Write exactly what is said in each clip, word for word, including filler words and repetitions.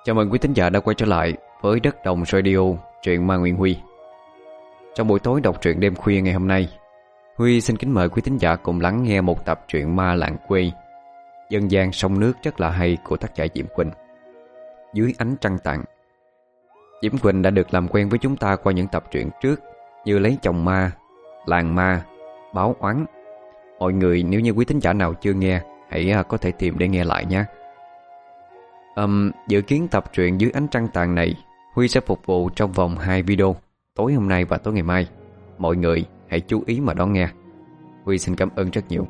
Chào mừng quý thính giả đã quay trở lại với Đất Đồng Radio, truyện Ma Nguyên Huy. Trong buổi tối đọc truyện đêm khuya ngày hôm nay, Huy xin kính mời quý thính giả cùng lắng nghe một tập truyện ma làng quê, dân gian sông nước rất là hay của tác giả Diễm Quỳnh, Dưới Ánh Trăng Tàn. Diễm Quỳnh đã được làm quen với chúng ta qua những tập truyện trước như Lấy Chồng Ma, Làng Ma, Báo Oán. Mọi người nếu như quý thính giả nào chưa nghe, hãy có thể tìm để nghe lại nhé. Um, dự kiến tập truyện Dưới Ánh Trăng Tàn này Huy sẽ phục vụ trong vòng hai video, tối hôm nay và tối ngày mai. Mọi người hãy chú ý mà đón nghe. Huy xin cảm ơn rất nhiều.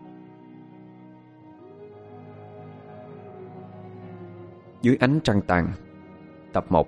Dưới Ánh Trăng Tàn, tập một.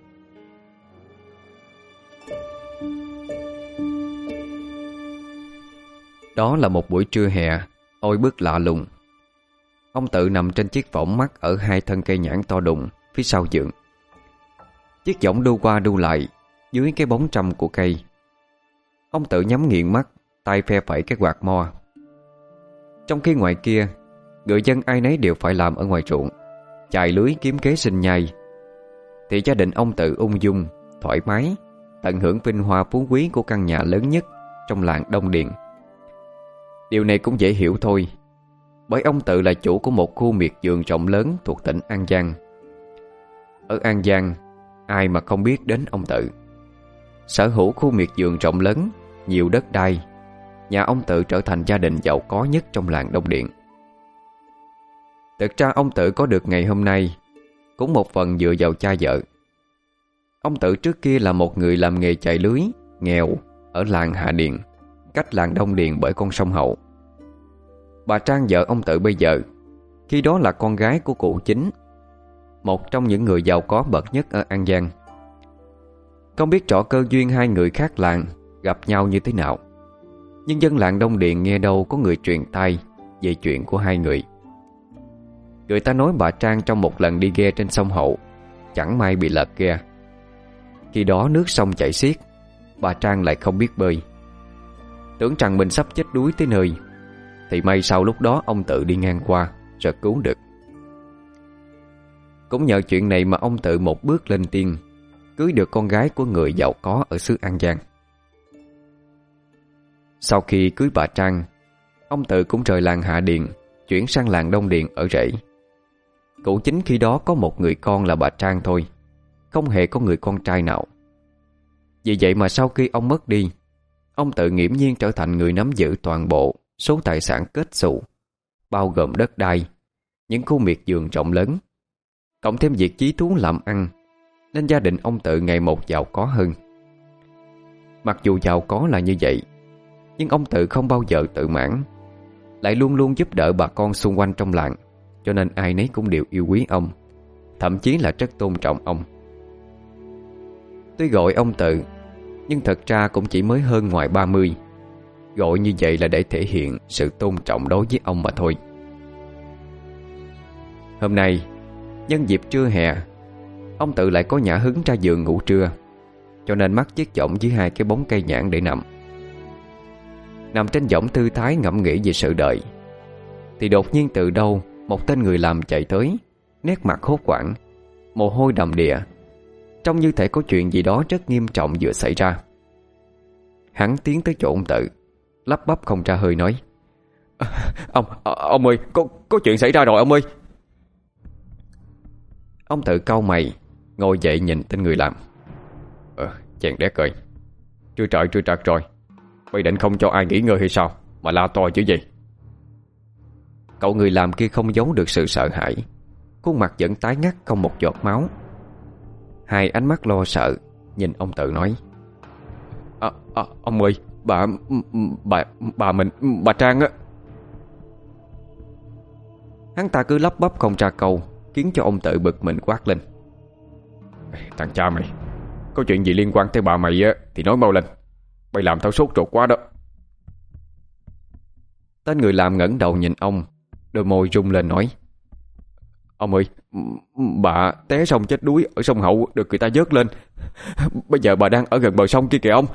Đó là một buổi trưa hè oi bức lạ lùng. Ông Tự nằm trên chiếc võng mắt ở hai thân cây nhãn to đùng phía sau giường. Chiếc võng đu qua đu lại dưới cái bóng trăm của cây. Ông Tự nhắm nghiền mắt, tay phe phẩy cái quạt mo. Trong khi ngoài kia, người dân ai nấy đều phải làm ở ngoài ruộng, chài lưới kiếm kế sinh nhai, thì gia đình ông Tự ung dung, thoải mái, tận hưởng vinh hoa phú quý của căn nhà lớn nhất trong làng Đông Điền. Điều này cũng dễ hiểu thôi, bởi ông Tự là chủ của một khu miệt vườn rộng lớn thuộc tỉnh An Giang. Ở An Giang, ai mà không biết đến ông Tự. Sở hữu khu miệt vườn rộng lớn, nhiều đất đai, nhà ông Tự trở thành gia đình giàu có nhất trong làng Đông Điện. Thực ra ông Tự có được ngày hôm nay cũng một phần dựa vào cha vợ. Ông Tự trước kia là một người làm nghề chài lưới, nghèo, ở làng Hạ Điền, cách làng Đông Điền bởi con sông Hậu. Bà Trang vợ ông Tự bây giờ, khi đó là con gái của cụ Chính, một trong những người giàu có bậc nhất ở An Giang. Không biết rõ cơ duyên hai người khác làng gặp nhau như thế nào, nhưng dân làng Đông Điền nghe đâu có người truyền tai về chuyện của hai người. Người ta nói bà Trang trong một lần đi ghe trên sông Hậu, chẳng may bị lật ghe. Khi đó nước sông chảy xiết, bà Trang lại không biết bơi, tưởng rằng mình sắp chết đuối tới nơi, thì may sau lúc đó ông Tự đi ngang qua rồi cứu được. Cũng nhờ chuyện này mà ông Tự một bước lên tiên, cưới được con gái của người giàu có ở xứ An Giang. Sau khi cưới bà Trang, ông Tự cũng rời làng Hạ Điền, chuyển sang làng Đông Điền ở rể. Cụ Chính khi đó có một người con là bà Trang thôi, không hề có người con trai nào. Vì vậy mà sau khi ông mất đi, ông Tự nghiễm nhiên trở thành người nắm giữ toàn bộ số tài sản kết xù, bao gồm đất đai, những khu miệt vườn rộng lớn, cộng thêm việc chí thú làm ăn, nên gia đình ông Tự ngày một giàu có hơn. Mặc dù giàu có là như vậy, nhưng ông Tự không bao giờ tự mãn, lại luôn luôn giúp đỡ bà con xung quanh trong làng, cho nên ai nấy cũng đều yêu quý ông, thậm chí là rất tôn trọng ông. Tuy gọi ông Tự, nhưng thật ra cũng chỉ mới hơn ngoài ba mươi. Gọi như vậy là để thể hiện sự tôn trọng đối với ông mà thôi. Hôm nay, nhân dịp trưa hè, ông Tự lại có nhã hứng ra giường ngủ trưa, cho nên mắc chiếc võng dưới hai cái bóng cây nhãn để nằm. Nằm trên võng thư thái ngẫm nghĩ về sự đời, thì đột nhiên từ đâu một tên người làm chạy tới, nét mặt hốt hoảng, mồ hôi đầm đìa, trông như thể có chuyện gì đó rất nghiêm trọng vừa xảy ra. Hắn tiến tới chỗ ông Tự, lắp bắp không ra hơi nói: à, Ông, à, ông ơi, có, có chuyện xảy ra rồi ông ơi. Ông Tự cau mày, ngồi dậy nhìn tên người làm. Ờ, chèn đét cười. Trưa trời trưa trật rồi, mày định không cho ai nghỉ ngơi hay sao mà la to chứ gì? Cậu người làm kia không giấu được sự sợ hãi, khuôn mặt vẫn tái ngắt không một giọt máu. Hai ánh mắt lo sợ nhìn ông Tự nói: à, à, Ông ơi, bà, bà, bà mình, bà Trang á. Hắn ta cứ lắp bắp không ra câu, khiến cho ông Tự bực mình quát lên: Thằng cha mày, có chuyện gì liên quan tới bà mày á thì nói mau lên, mày làm tao sốt ruột quá đó. Tên người làm ngẩng đầu nhìn ông, đôi môi rung lên nói: Ông ơi, bà té sông chết đuối ở sông Hậu được người ta vớt lên. Bây giờ bà đang ở gần bờ sông kia kìa ông.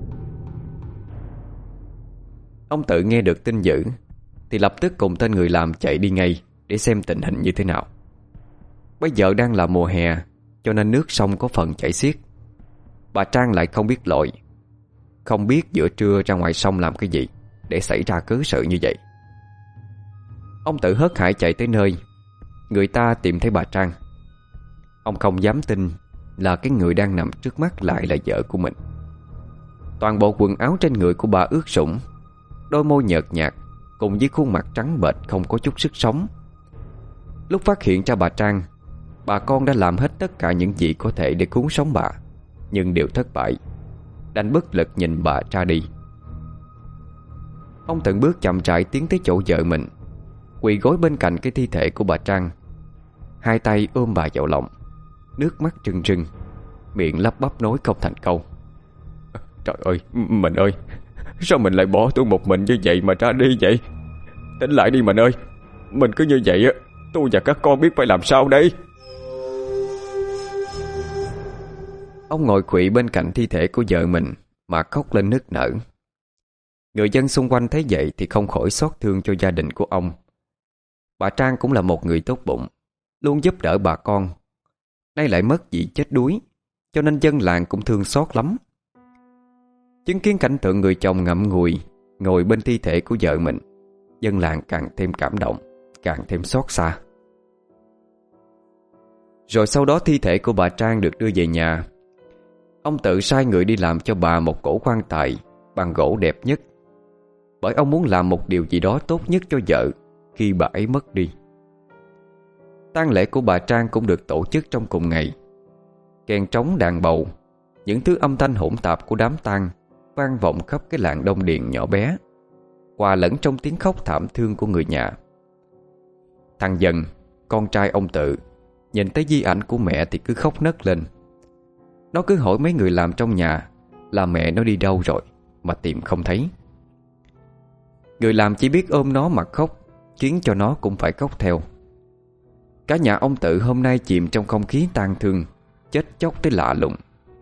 Ông Tự nghe được tin dữ thì lập tức cùng tên người làm chạy đi ngay để xem tình hình như thế nào. Bây giờ đang là mùa hè, cho nên nước sông có phần chảy xiết. Bà Trang lại không biết lội, không biết giữa trưa ra ngoài sông làm cái gì để xảy ra cớ sự như vậy. Ông Tự hớt hải chạy tới nơi người ta tìm thấy bà Trang. Ông không dám tin là cái người đang nằm trước mắt lại là vợ của mình. Toàn bộ quần áo trên người của bà ướt sũng, đôi môi nhợt nhạt cùng với khuôn mặt trắng bệch không có chút sức sống. Lúc phát hiện ra bà Trang, bà con đã làm hết tất cả những gì có thể để cứu sống bà, nhưng đều thất bại, đành bất lực nhìn bà ra đi. Ông từng bước chậm rãi tiến tới chỗ vợ mình, quỳ gối bên cạnh cái thi thể của bà Trang, hai tay ôm bà vào lòng, nước mắt rưng rưng, miệng lắp bắp nói không thành câu. Trời ơi, mình ơi, sao mình lại bỏ tôi một mình như vậy mà ra đi vậy? Tỉnh lại đi mình ơi, mình cứ như vậy á, tôi và các con biết phải làm sao đây? Ông ngồi khuỵu bên cạnh thi thể của vợ mình mà khóc lên nức nở. Người dân xung quanh thấy vậy thì không khỏi xót thương cho gia đình của ông. Bà Trang cũng là một người tốt bụng, luôn giúp đỡ bà con. Nay lại mất vì chết đuối, cho nên dân làng cũng thương xót lắm. Chứng kiến cảnh tượng người chồng ngậm ngùi ngồi bên thi thể của vợ mình, dân làng càng thêm cảm động, càng thêm xót xa. Rồi sau đó thi thể của bà Trang được đưa về nhà. Ông Tự sai người đi làm cho bà một cỗ quan tài bằng gỗ đẹp nhất, bởi ông muốn làm một điều gì đó tốt nhất cho vợ khi bà ấy mất đi. tang lễ của bà Trang cũng được tổ chức trong cùng ngày. Kèn trống, đàn bầu, những thứ âm thanh hỗn tạp của đám tang vang vọng khắp cái làng Đông Điền nhỏ bé, hòa lẫn trong tiếng khóc thảm thương của người nhà. Thằng Dần, con trai ông Tự, nhìn thấy di ảnh của mẹ thì cứ khóc nấc lên. Nó cứ hỏi mấy người làm trong nhà là mẹ nó đi đâu rồi mà tìm không thấy. Người làm chỉ biết ôm nó mà khóc, khiến cho nó cũng phải khóc theo. Cả nhà ông Tự hôm nay chìm trong không khí tang thương, chết chóc tới lạ lùng.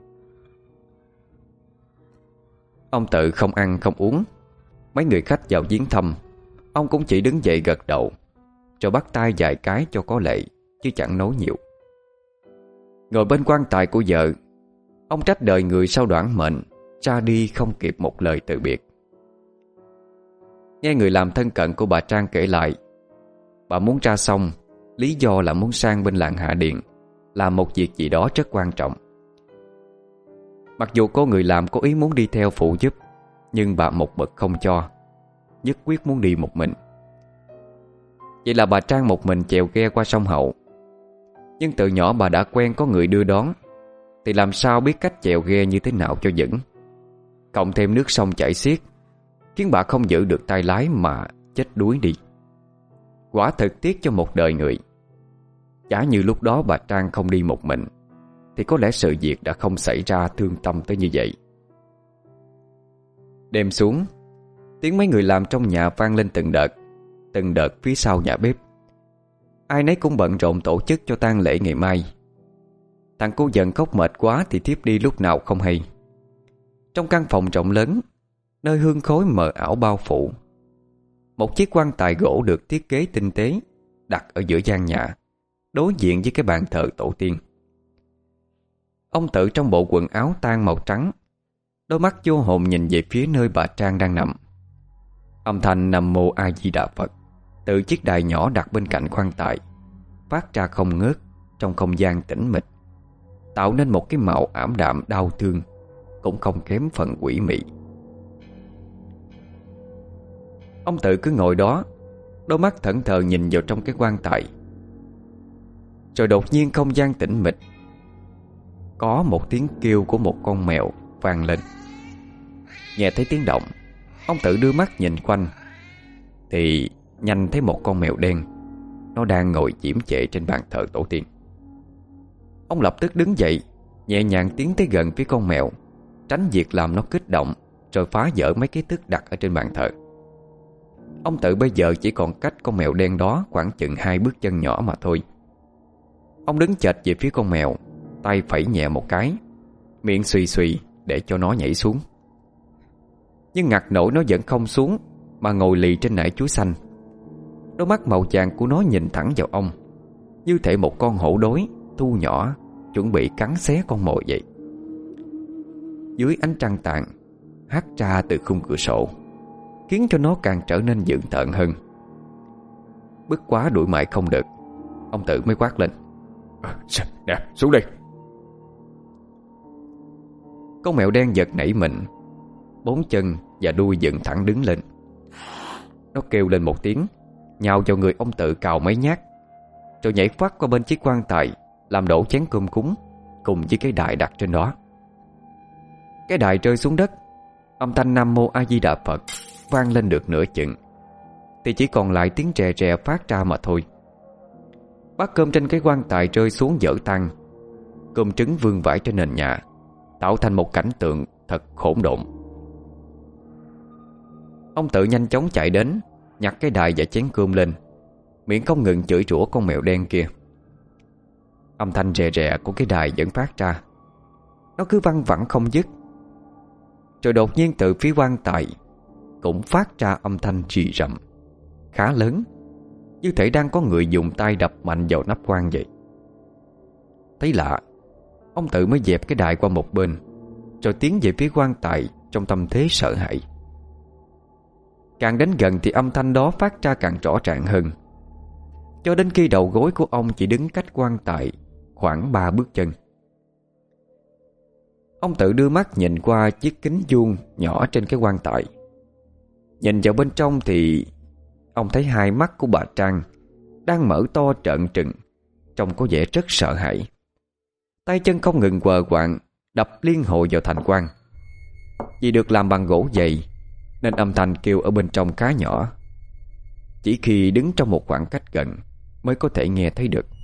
Ông Tự không ăn không uống. Mấy người khách vào viếng thăm, ông cũng chỉ đứng dậy gật đầu, rồi bắt tay vài cái cho có lệ, chứ chẳng nói nhiều. Ngồi bên quan tài của vợ, ông trách đời người sao đoản mệnh, ra đi không kịp một lời từ biệt. Nghe người làm thân cận của bà Trang kể lại, bà muốn ra xong, lý do là muốn sang bên làng Hạ Điền làm một việc gì đó rất quan trọng. Mặc dù cô người làm có ý muốn đi theo phụ giúp, nhưng bà một mực không cho, nhất quyết muốn đi một mình. Vậy là bà Trang một mình chèo ghe qua sông Hậu. Nhưng từ nhỏ bà đã quen có người đưa đón, thì làm sao biết cách chèo ghe như thế nào cho vững. Cộng thêm nước sông chảy xiết, khiến bà không giữ được tay lái mà chết đuối đi. Quả thực tiếc cho một đời người. Chả như lúc đó bà Trang không đi một mình, thì có lẽ sự việc đã không xảy ra thương tâm tới như vậy. Đêm xuống, tiếng mấy người làm trong nhà vang lên từng đợt, từng đợt phía sau nhà bếp. Ai nấy cũng bận rộn tổ chức cho tang lễ ngày mai. Thằng cô Dần khóc mệt quá thì thiếp đi lúc nào không hay. Trong căn phòng rộng lớn, nơi hương khói mờ ảo bao phủ, một chiếc quan tài gỗ được thiết kế tinh tế đặt ở giữa gian nhà, đối diện với cái bàn thờ tổ tiên. Ông Tự trong bộ quần áo tang màu trắng, đôi mắt vô hồn nhìn về phía nơi bà Trang đang nằm. Âm thanh Nam Mô A Di Đà Phật từ chiếc đài nhỏ đặt bên cạnh quan tài phát ra không ngớt trong không gian tĩnh mịch, tạo nên một cái màu ảm đạm đau thương, cũng không kém phần quỷ mị. Ông Tự cứ ngồi đó, đôi mắt thẫn thờ nhìn vào trong cái quan tài. Rồi đột nhiên không gian tĩnh mịch, có một tiếng kêu của một con mèo vang lên. Nghe thấy tiếng động, ông Tự đưa mắt nhìn quanh, thì nhanh thấy một con mèo đen, nó đang ngồi chiếm chệ trên bàn thờ tổ tiên. Ông lập tức đứng dậy, nhẹ nhàng tiến tới gần phía con mèo, tránh việc làm nó kích động rồi phá vỡ mấy cái thức đặt ở trên bàn thờ. Ông Tự bây giờ chỉ còn cách con mèo đen đó khoảng chừng hai bước chân nhỏ mà thôi. Ông đứng chệch về phía con mèo, tay phẩy nhẹ một cái, miệng xùy xùy để cho nó nhảy xuống. Nhưng ngặt nổi nó vẫn không xuống, mà ngồi lì trên nải chuối xanh. Đôi mắt màu vàng của nó nhìn thẳng vào ông, như thể một con hổ đói thu nhỏ chuẩn bị cắn xé con mồi vậy. Dưới ánh trăng tàn hắt ra từ khung cửa sổ, khiến cho nó càng trở nên dữ tợn hơn. Bức quá đuổi mãi không được, ông Tự mới quát lên: "Nè, xuống đi!" Con mèo đen giật nảy mình, bốn chân và đuôi dựng thẳng đứng lên. Nó kêu lên một tiếng, nhào vào người ông Tự cào mấy nhát, rồi nhảy phát qua bên chiếc quan tài, làm đổ chén cơm cúng cùng với cái đài đặt trên đó. Cái đài rơi xuống đất, âm thanh Nam Mô A Di Đà Phật vang lên được nửa chừng thì chỉ còn lại tiếng rè rè phát ra mà thôi. Bát cơm trên cái quan tài rơi xuống vỡ tan, cơm trứng vương vãi trên nền nhà, tạo thành một cảnh tượng thật hỗn độn. Ông Tự nhanh chóng chạy đến, nhặt cái đài và chén cơm lên, miệng không ngừng chửi rủa con mèo đen kia. Âm thanh rè rè của cái đài vẫn phát ra, nó cứ văng vẳng không dứt. Rồi đột nhiên từ phía quan tài cũng phát ra âm thanh rì rầm khá lớn, như thể đang có người dùng tay đập mạnh vào nắp quan vậy. Thấy lạ, ông Tự mới dẹp cái đài qua một bên, rồi tiến về phía quan tài trong tâm thế sợ hãi. Càng đến gần thì âm thanh đó phát ra càng rõ ràng hơn, cho đến khi đầu gối của ông chỉ đứng cách quan tài khoảng ba bước chân. Ông Tự đưa mắt nhìn qua chiếc kính vuông nhỏ trên cái quan tài. Nhìn vào bên trong thì ông thấy hai mắt của bà Trang đang mở to trợn trừng, trông có vẻ rất sợ hãi. Tay chân không ngừng quờ quạng đập liên hồi vào thành quan. Vì được làm bằng gỗ dày nên âm thanh kêu ở bên trong khá nhỏ, chỉ khi đứng trong một khoảng cách gần mới có thể nghe thấy được.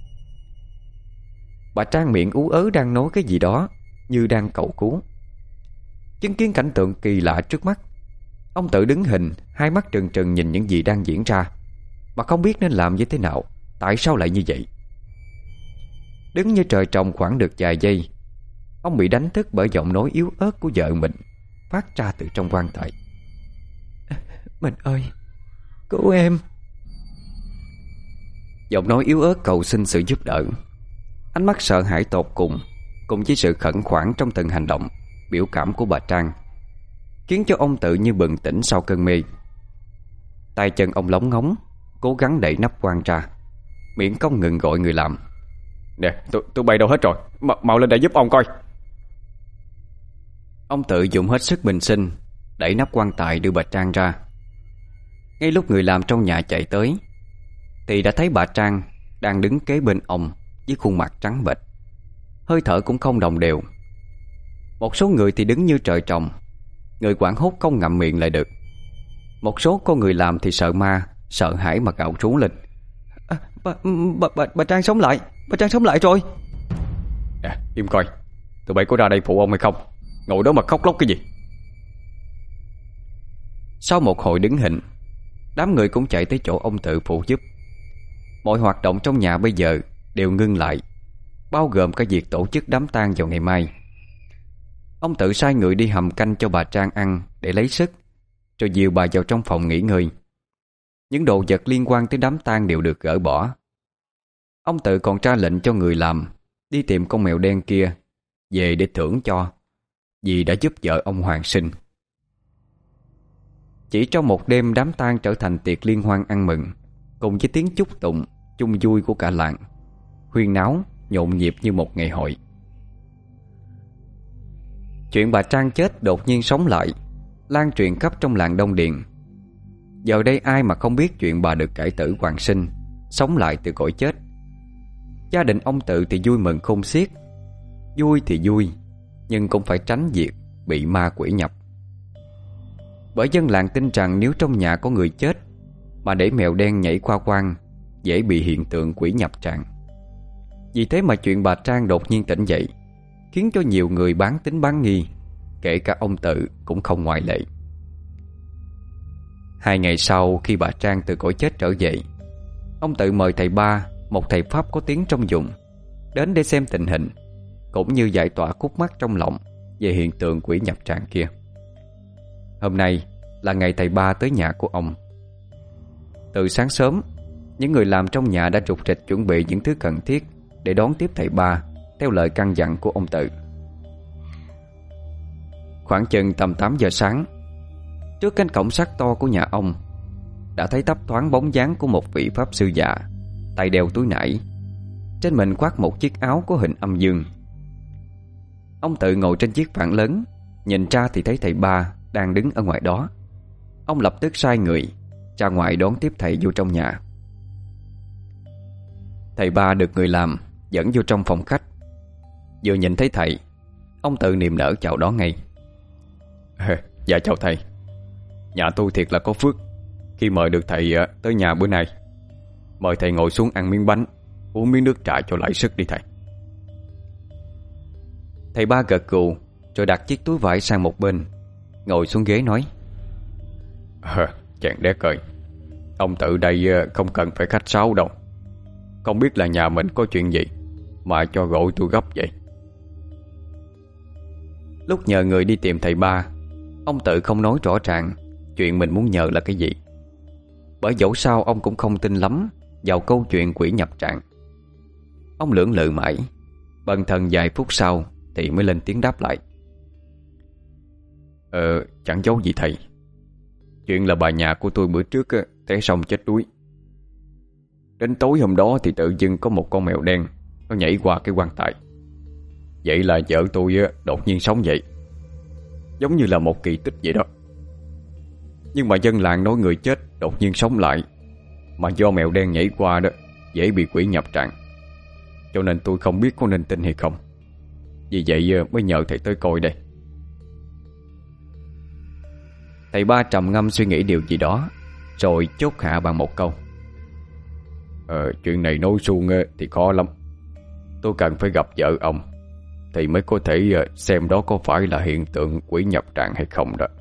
Bà Trang miệng ú ớ đang nói cái gì đó, như đang cầu cứu. Chứng kiến cảnh tượng kỳ lạ trước mắt, ông Tự đứng hình, hai mắt trừng trừng nhìn những gì đang diễn ra, mà không biết nên làm như thế nào. Tại sao lại như vậy? Đứng như trời trồng khoảng được vài giây, ông bị đánh thức bởi giọng nói yếu ớt của vợ mình phát ra từ trong quan tài: "Mình ơi, cứu em!" Giọng nói yếu ớt cầu xin sự giúp đỡ, ánh mắt sợ hãi tột cùng, cùng với sự khẩn khoản trong từng hành động, biểu cảm của bà Trang, khiến cho ông Tự như bừng tỉnh sau cơn mê. Tay chân ông lóng ngóng, cố gắng đẩy nắp quan ra, miệng không ngừng gọi người làm: "Nè, tụi, tụi bay đâu hết rồi, M mau lên đây giúp ông coi." Ông Tự dùng hết sức bình sinh đẩy nắp quan tài đưa bà Trang ra. Ngay lúc người làm trong nhà chạy tới thì đã thấy bà Trang đang đứng kế bên ông với khuôn mặt trắng bệch, hơi thở cũng không đồng đều. Một số người thì đứng như trời trồng, người hoảng hốt không ngậm miệng lại được. Một số con người làm thì sợ ma, sợ hãi mà gào rú lên: à, bà, bà, bà, bà Trang sống lại, bà Trang sống lại rồi. Nè, im coi, tụi bay có ra đây phụ ông hay không? Ngồi đó mà khóc lóc cái gì? Sau một hồi đứng hình, đám người cũng chạy tới chỗ ông Tự phụ giúp. Mọi hoạt động trong nhà bây giờ đều ngưng lại, bao gồm cả việc tổ chức đám tang vào ngày mai. Ông Tự sai người đi hầm canh cho bà Trang ăn để lấy sức, rồi dìu bà vào trong phòng nghỉ ngơi. Những đồ vật liên quan tới đám tang đều được gỡ bỏ. Ông Tự còn ra lệnh cho người làm đi tìm con mèo đen kia về để thưởng cho, vì đã giúp vợ ông hoàn sinh. Chỉ trong một đêm, đám tang trở thành tiệc liên hoan ăn mừng, cùng với tiếng chúc tụng chung vui của cả làng, huyên náo nhộn nhịp như một ngày hội. Chuyện bà Trang chết đột nhiên sống lại, lan truyền khắp trong làng Đông Điền. Giờ đây ai mà không biết chuyện bà được cải tử hoàn sinh, sống lại từ cõi chết. Gia đình ông Tự thì vui mừng khôn xiết. Vui thì vui, nhưng cũng phải tránh việc bị ma quỷ nhập. Bởi dân làng tin rằng nếu trong nhà có người chết mà để mèo đen nhảy qua quan, dễ bị hiện tượng quỷ nhập tràng. Vì thế mà chuyện bà Trang đột nhiên tỉnh dậy khiến cho nhiều người bán tín bán nghi, kể cả ông Tự cũng không ngoại lệ. Hai ngày sau, khi bà Trang từ cõi chết trở về, ông Tự mời thầy Ba, một thầy Pháp có tiếng trong vùng, đến để xem tình hình, cũng như giải tỏa khúc mắc trong lòng về hiện tượng quỷ nhập tràng kia. Hôm nay là ngày thầy Ba tới nhà của ông. Từ sáng sớm, Những người làm trong nhà đã rục rịch chuẩn bị những thứ cần thiết để đón tiếp thầy ba theo lời căn dặn của ông Tự. Khoảng chừng tầm tám giờ sáng, trước cánh cổng sắt to của nhà ông đã thấy thấp thoáng bóng dáng của một vị pháp sư già, tay đeo túi nải, trên mình khoác một chiếc áo có hình âm dương. Ông Tự ngồi trên chiếc phản lớn, nhìn ra thì thấy thầy ba đang đứng ở ngoài đó. Ông lập tức sai người ra ngoài đón tiếp thầy vô trong nhà. Thầy ba được người làm dẫn vô trong phòng khách. Vừa nhìn thấy thầy, ông Tự niềm nở chào đón ngay. Dạ chào thầy. Nhà tôi thiệt là có phước khi mời được thầy tới nhà bữa nay. Mời thầy ngồi xuống ăn miếng bánh, uống miếng nước trà cho lại sức đi thầy. Thầy ba gật gù rồi đặt chiếc túi vải sang một bên, ngồi xuống ghế nói: à, chàng đét ơi, ông Tự đây không cần phải khách sáo đâu. Không biết là nhà mình có chuyện gì mà cho gọi tôi gấp vậy? Lúc nhờ người đi tìm thầy ba, ông Tự không nói rõ ràng chuyện mình muốn nhờ là cái gì, bởi dẫu sao ông cũng không tin lắm vào câu chuyện quỷ nhập trạng. Ông lưỡng lự mãi, bần thần vài phút sau thì mới lên tiếng đáp lại: Ờ, chẳng giấu gì thầy. Chuyện là bà nhà của tôi bữa trước té sông chết đuối. Đến tối hôm đó thì tự dưng có một con mèo đen nó nhảy qua cái quan tài. Vậy là vợ tôi đột nhiên sống dậy, giống như là một kỳ tích vậy đó. Nhưng mà dân làng nói người chết đột nhiên sống lại, mà do mèo đen nhảy qua đó dễ bị quỷ nhập trạng. Cho nên tôi không biết có nên tin hay không. Vì vậy mới nhờ thầy tới coi đây. Thầy ba trầm ngâm suy nghĩ điều gì đó, rồi chốt hạ bằng một câu: Ờ, chuyện này nói suông thì khó lắm. Tôi cần phải gặp vợ ông thì mới có thể xem đó có phải là hiện tượng quỷ nhập trạng hay không đó.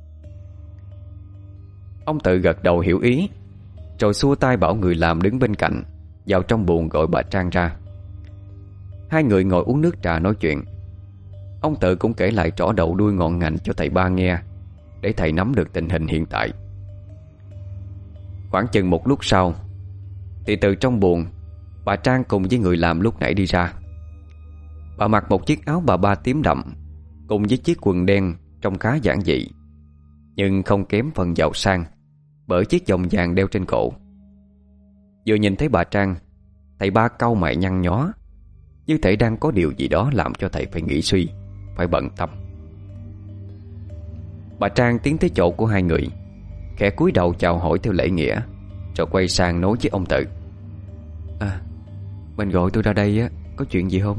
Ông Tự gật đầu hiểu ý, rồi xua tay bảo người làm đứng bên cạnh vào trong buồng gọi bà Trang ra. Hai người ngồi uống nước trà nói chuyện. Ông Tự cũng kể lại rõ đầu đuôi ngọn ngành cho thầy ba nghe, để thầy nắm được tình hình hiện tại. Khoảng chừng một lúc sau thì từ trong buồng, bà Trang cùng với người làm lúc nãy đi ra. Bà mặc một chiếc áo bà ba tím đậm cùng với chiếc quần đen trông khá giản dị, nhưng không kém phần giàu sang bởi chiếc vòng vàng đeo trên cổ. Vừa nhìn thấy bà Trang, thầy ba cau mày nhăn nhó, như thể đang có điều gì đó làm cho thầy phải nghĩ suy, phải bận tâm. Bà Trang tiến tới chỗ của hai người, khẽ cúi đầu chào hỏi theo lễ nghĩa, rồi quay sang nói với ông Tự: À, mình gọi tôi ra đây á, có chuyện gì không?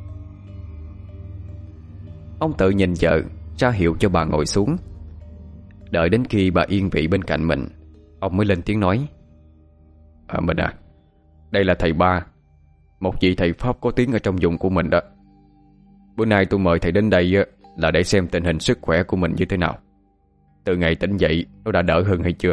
Ông Tự nhìn vợ, ra hiệu cho bà ngồi xuống. Đợi đến khi bà yên vị bên cạnh mình, ông mới lên tiếng nói: À mình à, đây là thầy ba, một vị thầy Pháp có tiếng ở trong vùng của mình đó. Bữa nay tôi mời thầy đến đây là để xem tình hình sức khỏe của mình như thế nào. Từ ngày tỉnh dậy nó đã đỡ hơn hay chưa?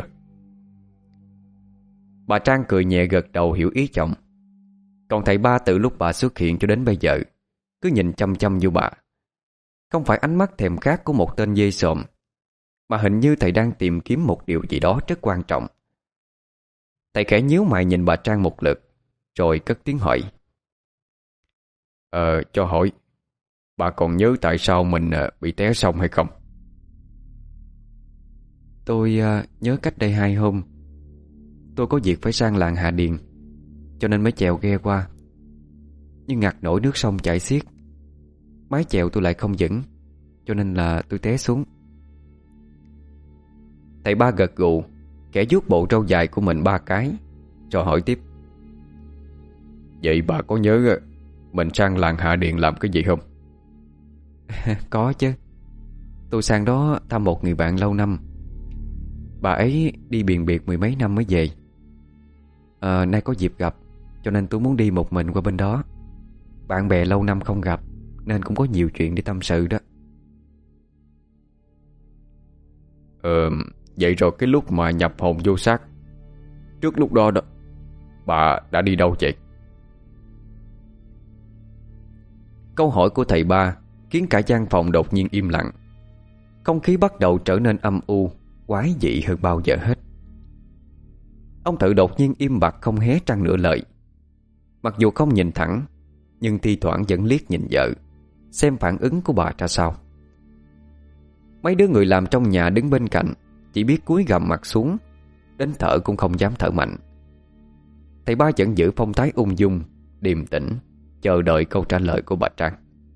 Bà Trang cười nhẹ gật đầu hiểu ý chồng. Còn thầy ba từ lúc bà xuất hiện cho đến bây giờ cứ nhìn chăm chăm vô bà, không phải ánh mắt thèm khát của một tên dê sòm, mà hình như thầy đang tìm kiếm một điều gì đó rất quan trọng. Thầy khẽ nhíu mày nhìn bà Trang một lượt, rồi cất tiếng hỏi: Ờ, cho hỏi, bà còn nhớ tại sao mình bị té sông hay không? Tôi uh, nhớ cách đây hai hôm tôi có việc phải sang làng Hà Điền, cho nên mới chèo ghe qua. Nhưng ngặt nổi nước sông chảy xiết, mái chèo tôi lại không vững, cho nên là tôi té xuống. Thầy ba gật gù, khẽ vuốt bộ râu dài của mình ba cái, rồi hỏi tiếp: Vậy bà có nhớ mình sang làng Hạ Điền làm cái gì không? Có chứ. Tôi sang đó thăm một người bạn lâu năm. Bà ấy đi biền biệt mười mấy năm mới về. à, Nay có dịp gặp, cho nên tôi muốn đi một mình qua bên đó. Bạn bè lâu năm không gặp, nên cũng có nhiều chuyện để tâm sự đó. Ờ, vậy rồi cái lúc mà nhập hồn vô xác, trước lúc đó đó, bà đã đi đâu vậy? Câu hỏi của thầy ba khiến cả gian phòng đột nhiên im lặng. Không khí bắt đầu trở nên âm u, quái dị hơn bao giờ hết. Ông Tự đột nhiên im bặt không hé răng nửa lời. Mặc dù không nhìn thẳng, nhưng thi thoảng vẫn liếc nhìn vợ, xem phản ứng của bà ra sao. Mấy đứa người làm trong nhà đứng bên cạnh chỉ biết cúi gằm mặt xuống, đến thở cũng không dám thở mạnh. Thầy ba vẫn giữ phong thái ung dung, điềm tĩnh, chờ đợi câu trả lời của bà Trang.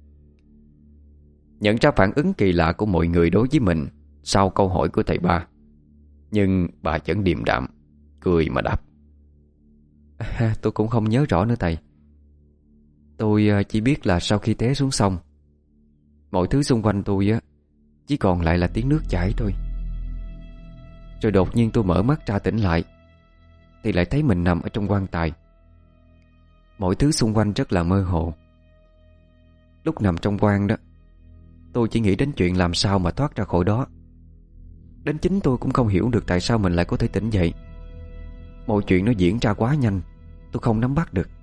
Nhận ra phản ứng kỳ lạ của mọi người đối với mình sau câu hỏi của thầy ba, nhưng bà vẫn điềm đạm, cười mà đáp: à, tôi cũng không nhớ rõ nữa thầy. Tôi chỉ biết là sau khi té xuống sông, mọi thứ xung quanh tôi á chỉ còn lại là tiếng nước chảy thôi. Rồi đột nhiên tôi mở mắt ra tỉnh lại, thì lại thấy mình nằm ở trong quan tài. Mọi thứ xung quanh rất là mơ hồ. Lúc nằm trong quan đó, tôi chỉ nghĩ đến chuyện làm sao mà thoát ra khỏi đó. Đến chính tôi cũng không hiểu được tại sao mình lại có thể tỉnh dậy. Mọi chuyện nó diễn ra quá nhanh, tôi không nắm bắt được.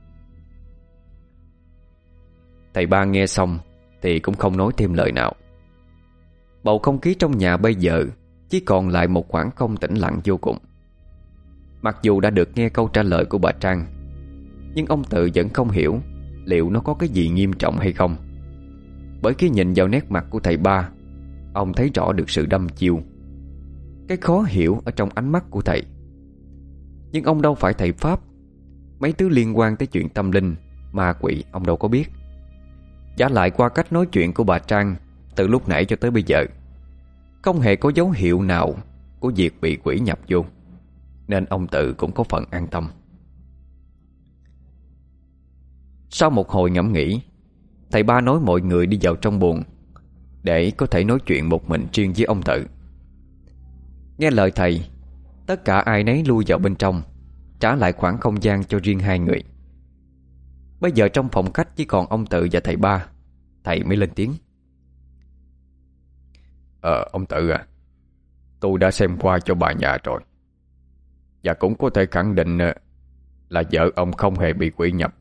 Thầy ba nghe xong thì cũng không nói thêm lời nào. Bầu không khí trong nhà bây giờ chỉ còn lại một khoảng không tĩnh lặng vô cùng. Mặc dù đã được nghe câu trả lời của bà Trang, nhưng ông Tự vẫn không hiểu liệu nó có cái gì nghiêm trọng hay không. Bởi khi nhìn vào nét mặt của thầy ba, ông thấy rõ được sự đăm chiêu, cái khó hiểu ở trong ánh mắt của thầy. Nhưng ông đâu phải thầy Pháp, mấy thứ liên quan tới chuyện tâm linh, ma quỷ ông đâu có biết. Giả lại qua cách nói chuyện của bà Trang từ lúc nãy cho tới bây giờ, không hề có dấu hiệu nào của việc bị quỷ nhập vô, nên ông Tự cũng có phần an tâm. Sau một hồi ngẫm nghĩ, thầy ba nói mọi người đi vào trong buồng để có thể nói chuyện một mình riêng với ông Tự. Nghe lời thầy, tất cả ai nấy lui vào bên trong, trả lại khoảng không gian cho riêng hai người. Bây giờ trong phòng khách chỉ còn ông Tự và thầy ba. Thầy mới lên tiếng: Ờ ông Tự à, tôi đã xem qua cho bà nhà rồi, và cũng có thể khẳng định là vợ ông không hề bị quỷ nhập.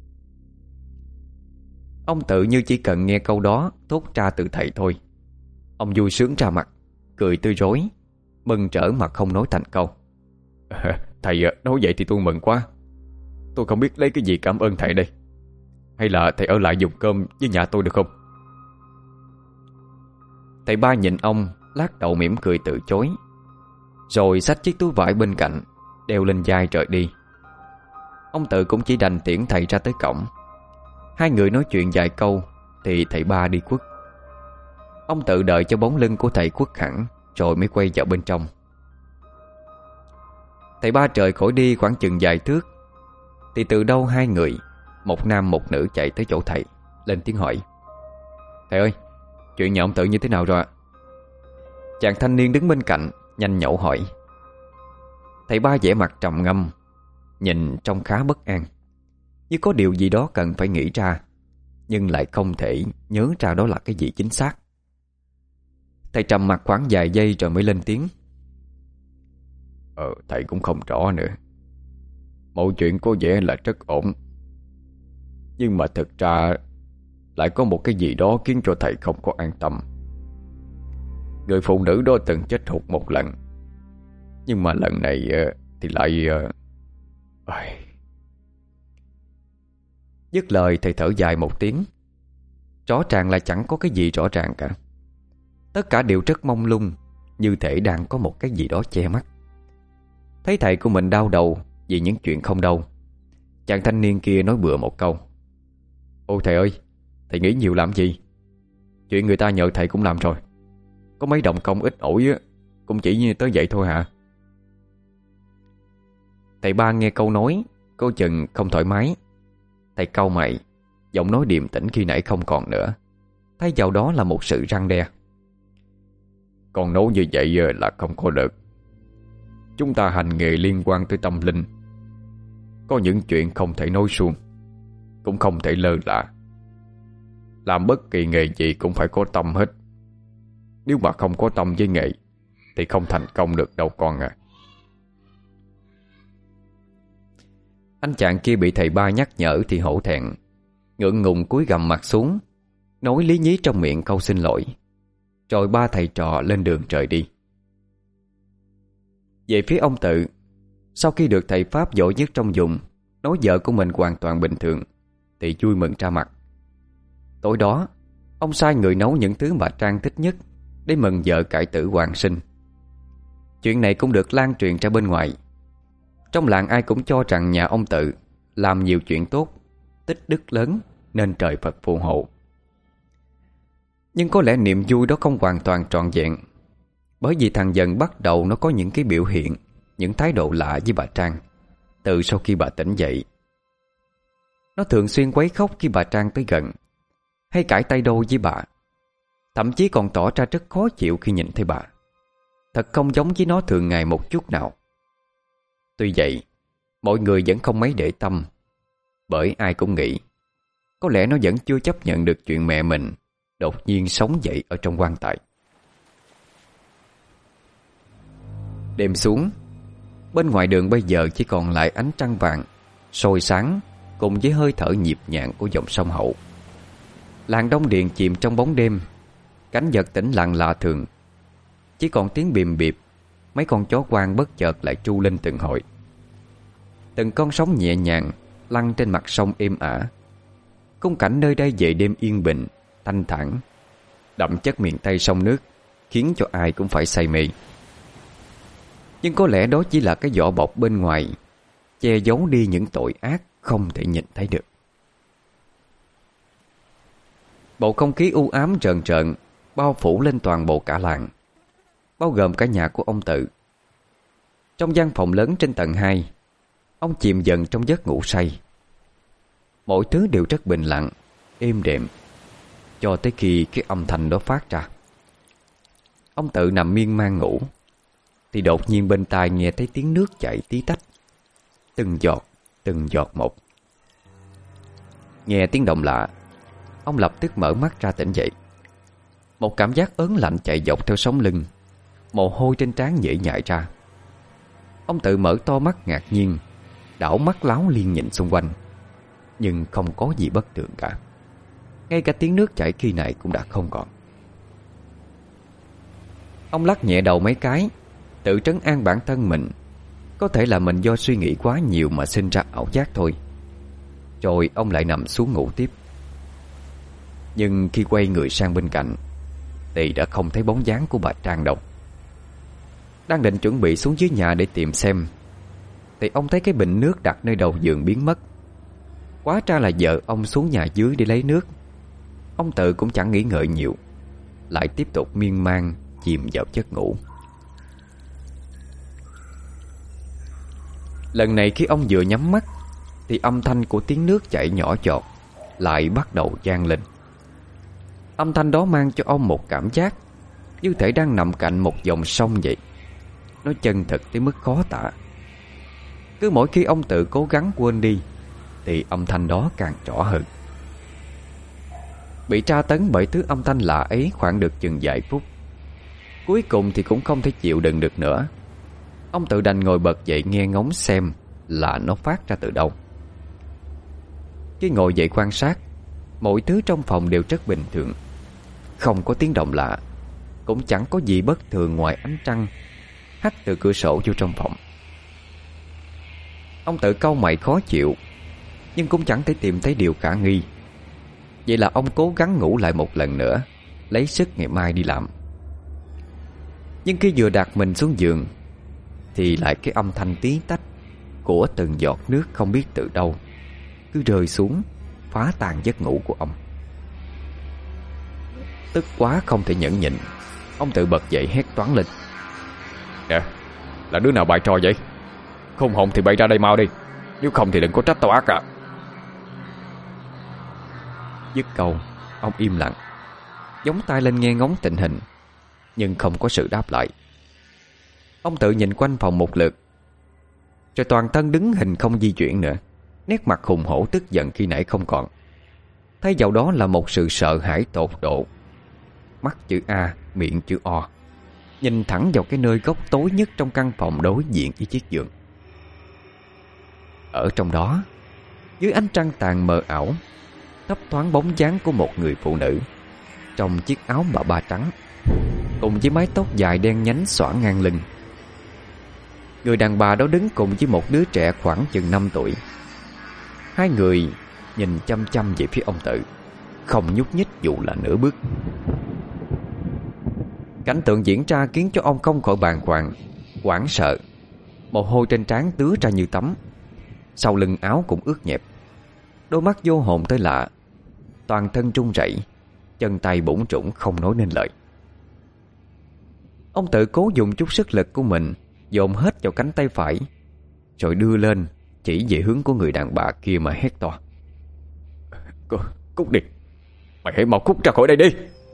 Ông Tự như chỉ cần nghe câu đó thốt ra từ thầy thôi, ông vui sướng ra mặt, cười tươi rói, mừng trở mà không nói thành câu. à, Thầy nói vậy thì tôi mừng quá. Tôi không biết lấy cái gì cảm ơn thầy đây. Hay là thầy ở lại dùng cơm với nhà tôi được không? Thầy ba nhìn ông, lắc đầu mỉm cười từ chối, rồi xách chiếc túi vải bên cạnh đeo lên vai rời đi. Ông Tự cũng chỉ đành tiễn thầy ra tới cổng. Hai người nói chuyện vài câu thì thầy ba đi khuất. Ông Tự đợi cho bóng lưng của thầy khuất hẳn rồi mới quay vào bên trong. Thầy ba rời khỏi đi khoảng chừng vài thước thì từ đâu hai người, một nam một nữ, chạy tới chỗ thầy, lên tiếng hỏi: Thầy ơi, chuyện nhà ông Tự như thế nào rồi ạ? Chàng thanh niên đứng bên cạnh nhanh nhẩu hỏi. Thầy ba vẻ mặt trầm ngâm, nhìn trông khá bất an, như có điều gì đó cần phải nghĩ ra, nhưng lại không thể nhớ ra đó là cái gì chính xác. Thầy trầm mặt khoảng vài giây rồi mới lên tiếng: Ờ, thầy cũng không rõ nữa. Mọi chuyện có vẻ là rất ổn, nhưng mà thực ra lại có một cái gì đó khiến cho thầy không có an tâm. Người phụ nữ đó từng chết hụt một lần, nhưng mà lần này thì lại... À... Dứt lời thầy thở dài một tiếng. Rõ ràng là chẳng có cái gì rõ ràng cả. Tất cả đều rất mông lung, như thể đang có một cái gì đó che mắt. Thấy thầy của mình đau đầu vì những chuyện không đâu, chàng thanh niên kia nói bừa một câu: Ôi thầy ơi, thầy nghĩ nhiều làm gì? Chuyện người ta nhờ thầy cũng làm rồi. Có mấy đồng công ít ỏi cũng chỉ như tới vậy thôi hả? Thầy ba nghe câu nói cô chừng không thoải mái. Thầy cau mày, giọng nói điềm tĩnh khi nãy không còn nữa, thay vào đó là một sự răn đe: Còn nói như vậy là không có được. Chúng ta hành nghề liên quan tới tâm linh, có những chuyện không thể nói suông, cũng không thể lơ là. Làm bất kỳ nghề gì cũng phải có tâm hết. Nếu mà không có tâm với nghề thì không thành công được đâu con à. Anh chàng kia bị thầy ba nhắc nhở thì hổ thẹn, ngượng ngùng cúi gằm mặt xuống, nói lý nhí trong miệng câu xin lỗi. Rồi ba thầy trò lên đường trời đi. Về phía ông Tự, Sau khi được thầy Pháp giỏi nhất trong vùng nói vợ của mình hoàn toàn bình thường thì vui mừng ra mặt. Tối đó, ông sai người nấu những thứ bà Trang thích nhất để mừng vợ cải tử hoàn sinh. Chuyện này cũng được lan truyền ra bên ngoài. Trong làng ai cũng cho rằng nhà ông Tự làm nhiều chuyện tốt, tích đức lớn nên trời Phật phù hộ. Nhưng có lẽ niềm vui đó không hoàn toàn trọn vẹn, bởi vì thằng Dần bắt đầu nó có những cái biểu hiện, những thái độ lạ với bà Trang từ sau khi bà tỉnh dậy. Nó thường xuyên quấy khóc khi bà Trang tới gần, hay cãi tay đôi với bà, thậm chí còn tỏ ra rất khó chịu khi nhìn thấy bà. Thật không giống với nó thường ngày một chút nào. Tuy vậy, mọi người vẫn không mấy để tâm, bởi ai cũng nghĩ có lẽ nó vẫn chưa chấp nhận được chuyện mẹ mình đột nhiên sống dậy ở trong quan tài. Đêm xuống, bên ngoài đường bây giờ chỉ còn lại ánh trăng vàng soi sáng cùng với hơi thở nhịp nhàng của dòng sông Hậu. Làng Đông Điền chìm trong bóng đêm, cảnh vật tĩnh lặng lạ thường. Chỉ còn tiếng bìm bịp, mấy con chó hoang bất chợt lại tru lên từng hồi. Từng con sóng nhẹ nhàng lăn trên mặt sông êm ả. Khung cảnh nơi đây về đêm yên bình, thanh thản, đậm chất miền Tây sông nước, khiến cho ai cũng phải say mê. Nhưng có lẽ đó chỉ là cái vỏ bọc bên ngoài, che giấu đi những tội ác không thể nhìn thấy được. Bầu không khí u ám rờn rợn bao phủ lên toàn bộ cả làng, bao gồm cả nhà của ông Tự. Trong gian phòng lớn trên tầng hai, ông chìm dần trong giấc ngủ say. Mọi thứ đều rất bình lặng, êm đềm, cho tới khi cái âm thanh đó phát ra. Ông Tự nằm miên man ngủ, thì đột nhiên bên tai nghe thấy tiếng nước chảy tí tách, từng giọt, từng giọt một. Nghe tiếng động lạ, ông lập tức mở mắt ra tỉnh dậy. Một cảm giác ớn lạnh chạy dọc theo sống lưng, mồ hôi trên trán nhễ nhại ra. Ông Tự mở to mắt ngạc nhiên, đảo mắt láo liên nhìn xung quanh, nhưng không có gì bất thường cả. Ngay cả tiếng nước chảy khi này cũng đã không còn. Ông lắc nhẹ đầu mấy cái, tự trấn an bản thân mình. Có thể là mình do suy nghĩ quá nhiều mà sinh ra ảo giác thôi. Rồi ông lại nằm xuống ngủ tiếp. Nhưng khi quay người sang bên cạnh thì đã không thấy bóng dáng của bà Trang đâu. Đang định chuẩn bị xuống dưới nhà để tìm xem, thì ông thấy cái bình nước đặt nơi đầu giường biến mất. Hóa ra là vợ ông xuống nhà dưới để lấy nước. Ông Tự cũng chẳng nghĩ ngợi nhiều, lại tiếp tục miên man chìm vào giấc ngủ. Lần này khi ông vừa nhắm mắt thì âm thanh của tiếng nước chảy nhỏ giọt lại bắt đầu vang lên. Âm thanh đó mang cho ông một cảm giác như thể đang nằm cạnh một dòng sông vậy. Nó chân thực tới mức khó tả. Cứ mỗi khi ông Tự cố gắng quên đi thì âm thanh đó càng rõ hơn. Bị tra tấn bởi thứ âm thanh lạ ấy khoảng được chừng vài phút, cuối cùng thì cũng không thể chịu đựng được nữa. Ông Tự đành ngồi bật dậy nghe ngóng xem là nó phát ra từ đâu. Khi ngồi dậy quan sát, mọi thứ trong phòng đều rất bình thường, không có tiếng động lạ, cũng chẳng có gì bất thường ngoài ánh trăng hắt từ cửa sổ vô trong phòng. Ông Tự cau mày khó chịu, nhưng cũng chẳng thể tìm thấy điều khả nghi. Vậy là ông cố gắng ngủ lại một lần nữa, lấy sức ngày mai đi làm. Nhưng khi vừa đặt mình xuống giường thì lại cái âm thanh tí tách của từng giọt nước không biết từ đâu cứ rơi xuống, phá tan giấc ngủ của ông. Tức quá không thể nhẫn nhịn, ông Tự bật dậy hét toáng lên: "Nè, là đứa nào bày trò vậy? Khôn hồn thì bay ra đây mau đi, nếu không thì đừng có trách tao ác à." Dứt câu, ông im lặng, gióng tai lên nghe ngóng tình hình, nhưng không có sự đáp lại. Ông Tự nhìn quanh phòng một lượt, rồi toàn thân đứng hình không di chuyển nữa. Nét mặt hùng hổ tức giận khi nãy không còn, thay vào đó là một sự sợ hãi tột độ. Mắt chữ A, miệng chữ O, nhìn thẳng vào cái nơi góc tối nhất trong căn phòng đối diện với chiếc giường. Ở trong đó, dưới ánh trăng tàn mờ ảo, thấp thoáng bóng dáng của một người phụ nữ trong chiếc áo bà ba trắng, cùng với mái tóc dài đen nhánh xõa ngang lưng. Người đàn bà đó đứng cùng với một đứa trẻ khoảng chừng năm tuổi. Hai người nhìn chăm chăm về phía ông Tự, không nhúc nhích dù là nửa bước. Cảnh tượng diễn ra khiến cho ông không khỏi bàng hoàng, hoảng sợ. Mồ hôi trên trán tứa ra như tắm, sau lưng áo cũng ướt nhẹp. Đôi mắt vô hồn tới lạ, toàn thân run rẩy, chân tay bủn rủn không nói nên lời. Ông Tự cố dùng chút sức lực của mình dồn hết vào cánh tay phải, rồi đưa lên chỉ về hướng của người đàn bà kia mà hét to: Cút đi, mày hãy mau cút ra khỏi đây đi.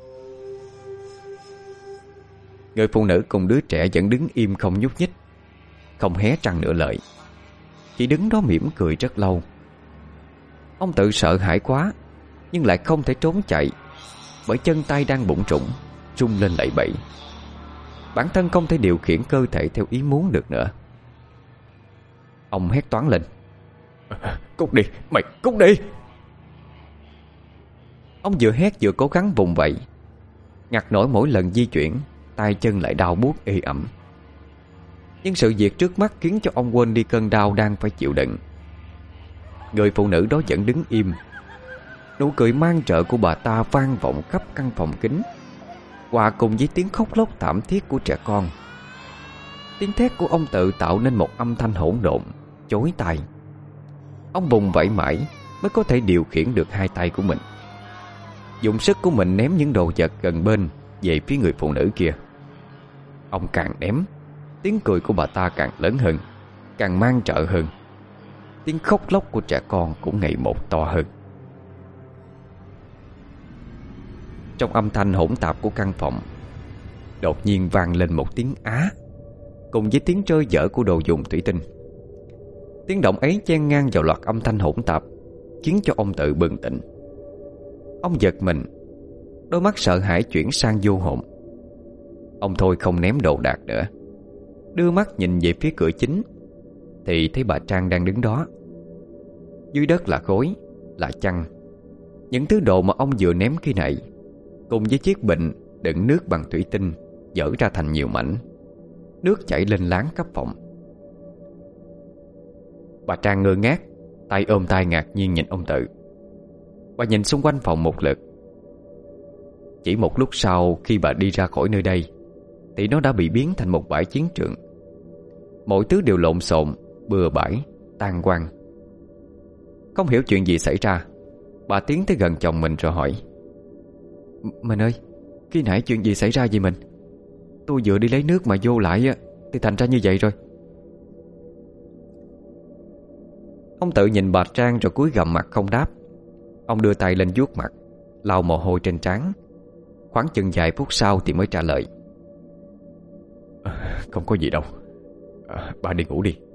Người phụ nữ cùng đứa trẻ vẫn đứng im không nhúc nhích, không hé răng nửa lời, chỉ đứng đó mỉm cười rất lâu. Ông Tự sợ hãi quá, nhưng lại không thể trốn chạy, bởi chân tay đang bủn rủn, run lên lẩy bẩy. Bản thân không thể điều khiển cơ thể theo ý muốn được nữa. Ông hét toáng lên: Cút đi, mày cút đi. Ông vừa hét vừa cố gắng vùng vẫy, ngặt nổi mỗi lần di chuyển, tay chân lại đau buốt ê ẩm. Nhưng sự việc trước mắt khiến cho ông quên đi cơn đau đang phải chịu đựng. Người phụ nữ đó vẫn đứng im. Nụ cười mang trợ của bà ta vang vọng khắp căn phòng kính, hòa cùng với tiếng khóc lóc thảm thiết của trẻ con. Tiếng thét của ông Tự tạo nên một âm thanh hỗn độn, chói tai. Ông vùng vẫy mãi mới có thể điều khiển được hai tay của mình, dùng sức của mình ném những đồ vật gần bên về phía người phụ nữ kia. Ông càng ném, tiếng cười của bà ta càng lớn hơn, càng mang trợ hơn. Tiếng khóc lóc của trẻ con cũng ngày một to hơn. Trong âm thanh hỗn tạp của căn phòng, đột nhiên vang lên một tiếng á, cùng với tiếng rơi vỡ của đồ dùng thủy tinh. Tiếng động ấy chen ngang vào loạt âm thanh hỗn tạp, khiến cho ông Tự bừng tỉnh. Ông giật mình, đôi mắt sợ hãi chuyển sang vô hồn. Ông thôi không ném đồ đạc nữa, đưa mắt nhìn về phía cửa chính, thì thấy bà Trang đang đứng đó. Dưới đất là khối, là chăn, những thứ đồ mà ông vừa ném khi nãy, cùng với chiếc bình đựng nước bằng thủy tinh vỡ ra thành nhiều mảnh. Nước chảy lên láng khắp phòng. Bà Trang ngơ ngác, tay ôm tay ngạc nhiên nhìn ông Tự. Bà nhìn xung quanh phòng một lượt. Chỉ một lúc sau, khi bà đi ra khỏi nơi đây, thì nó đã bị biến thành một bãi chiến trường. Mọi thứ đều lộn xộn, bừa bãi, tan quang. Không hiểu chuyện gì xảy ra, bà tiến tới gần chồng mình rồi hỏi: Mình ơi, khi nãy chuyện gì xảy ra vậy mình? Tôi vừa đi lấy nước mà vô lại á, thì thành ra như vậy rồi. Ông Tự nhìn bà Trang rồi cúi gằm mặt không đáp. Ông đưa tay lên vuốt mặt, lau mồ hôi trên trán. Khoảng chừng vài phút sau thì mới trả lời: à, Không có gì đâu, à, bà đi ngủ đi.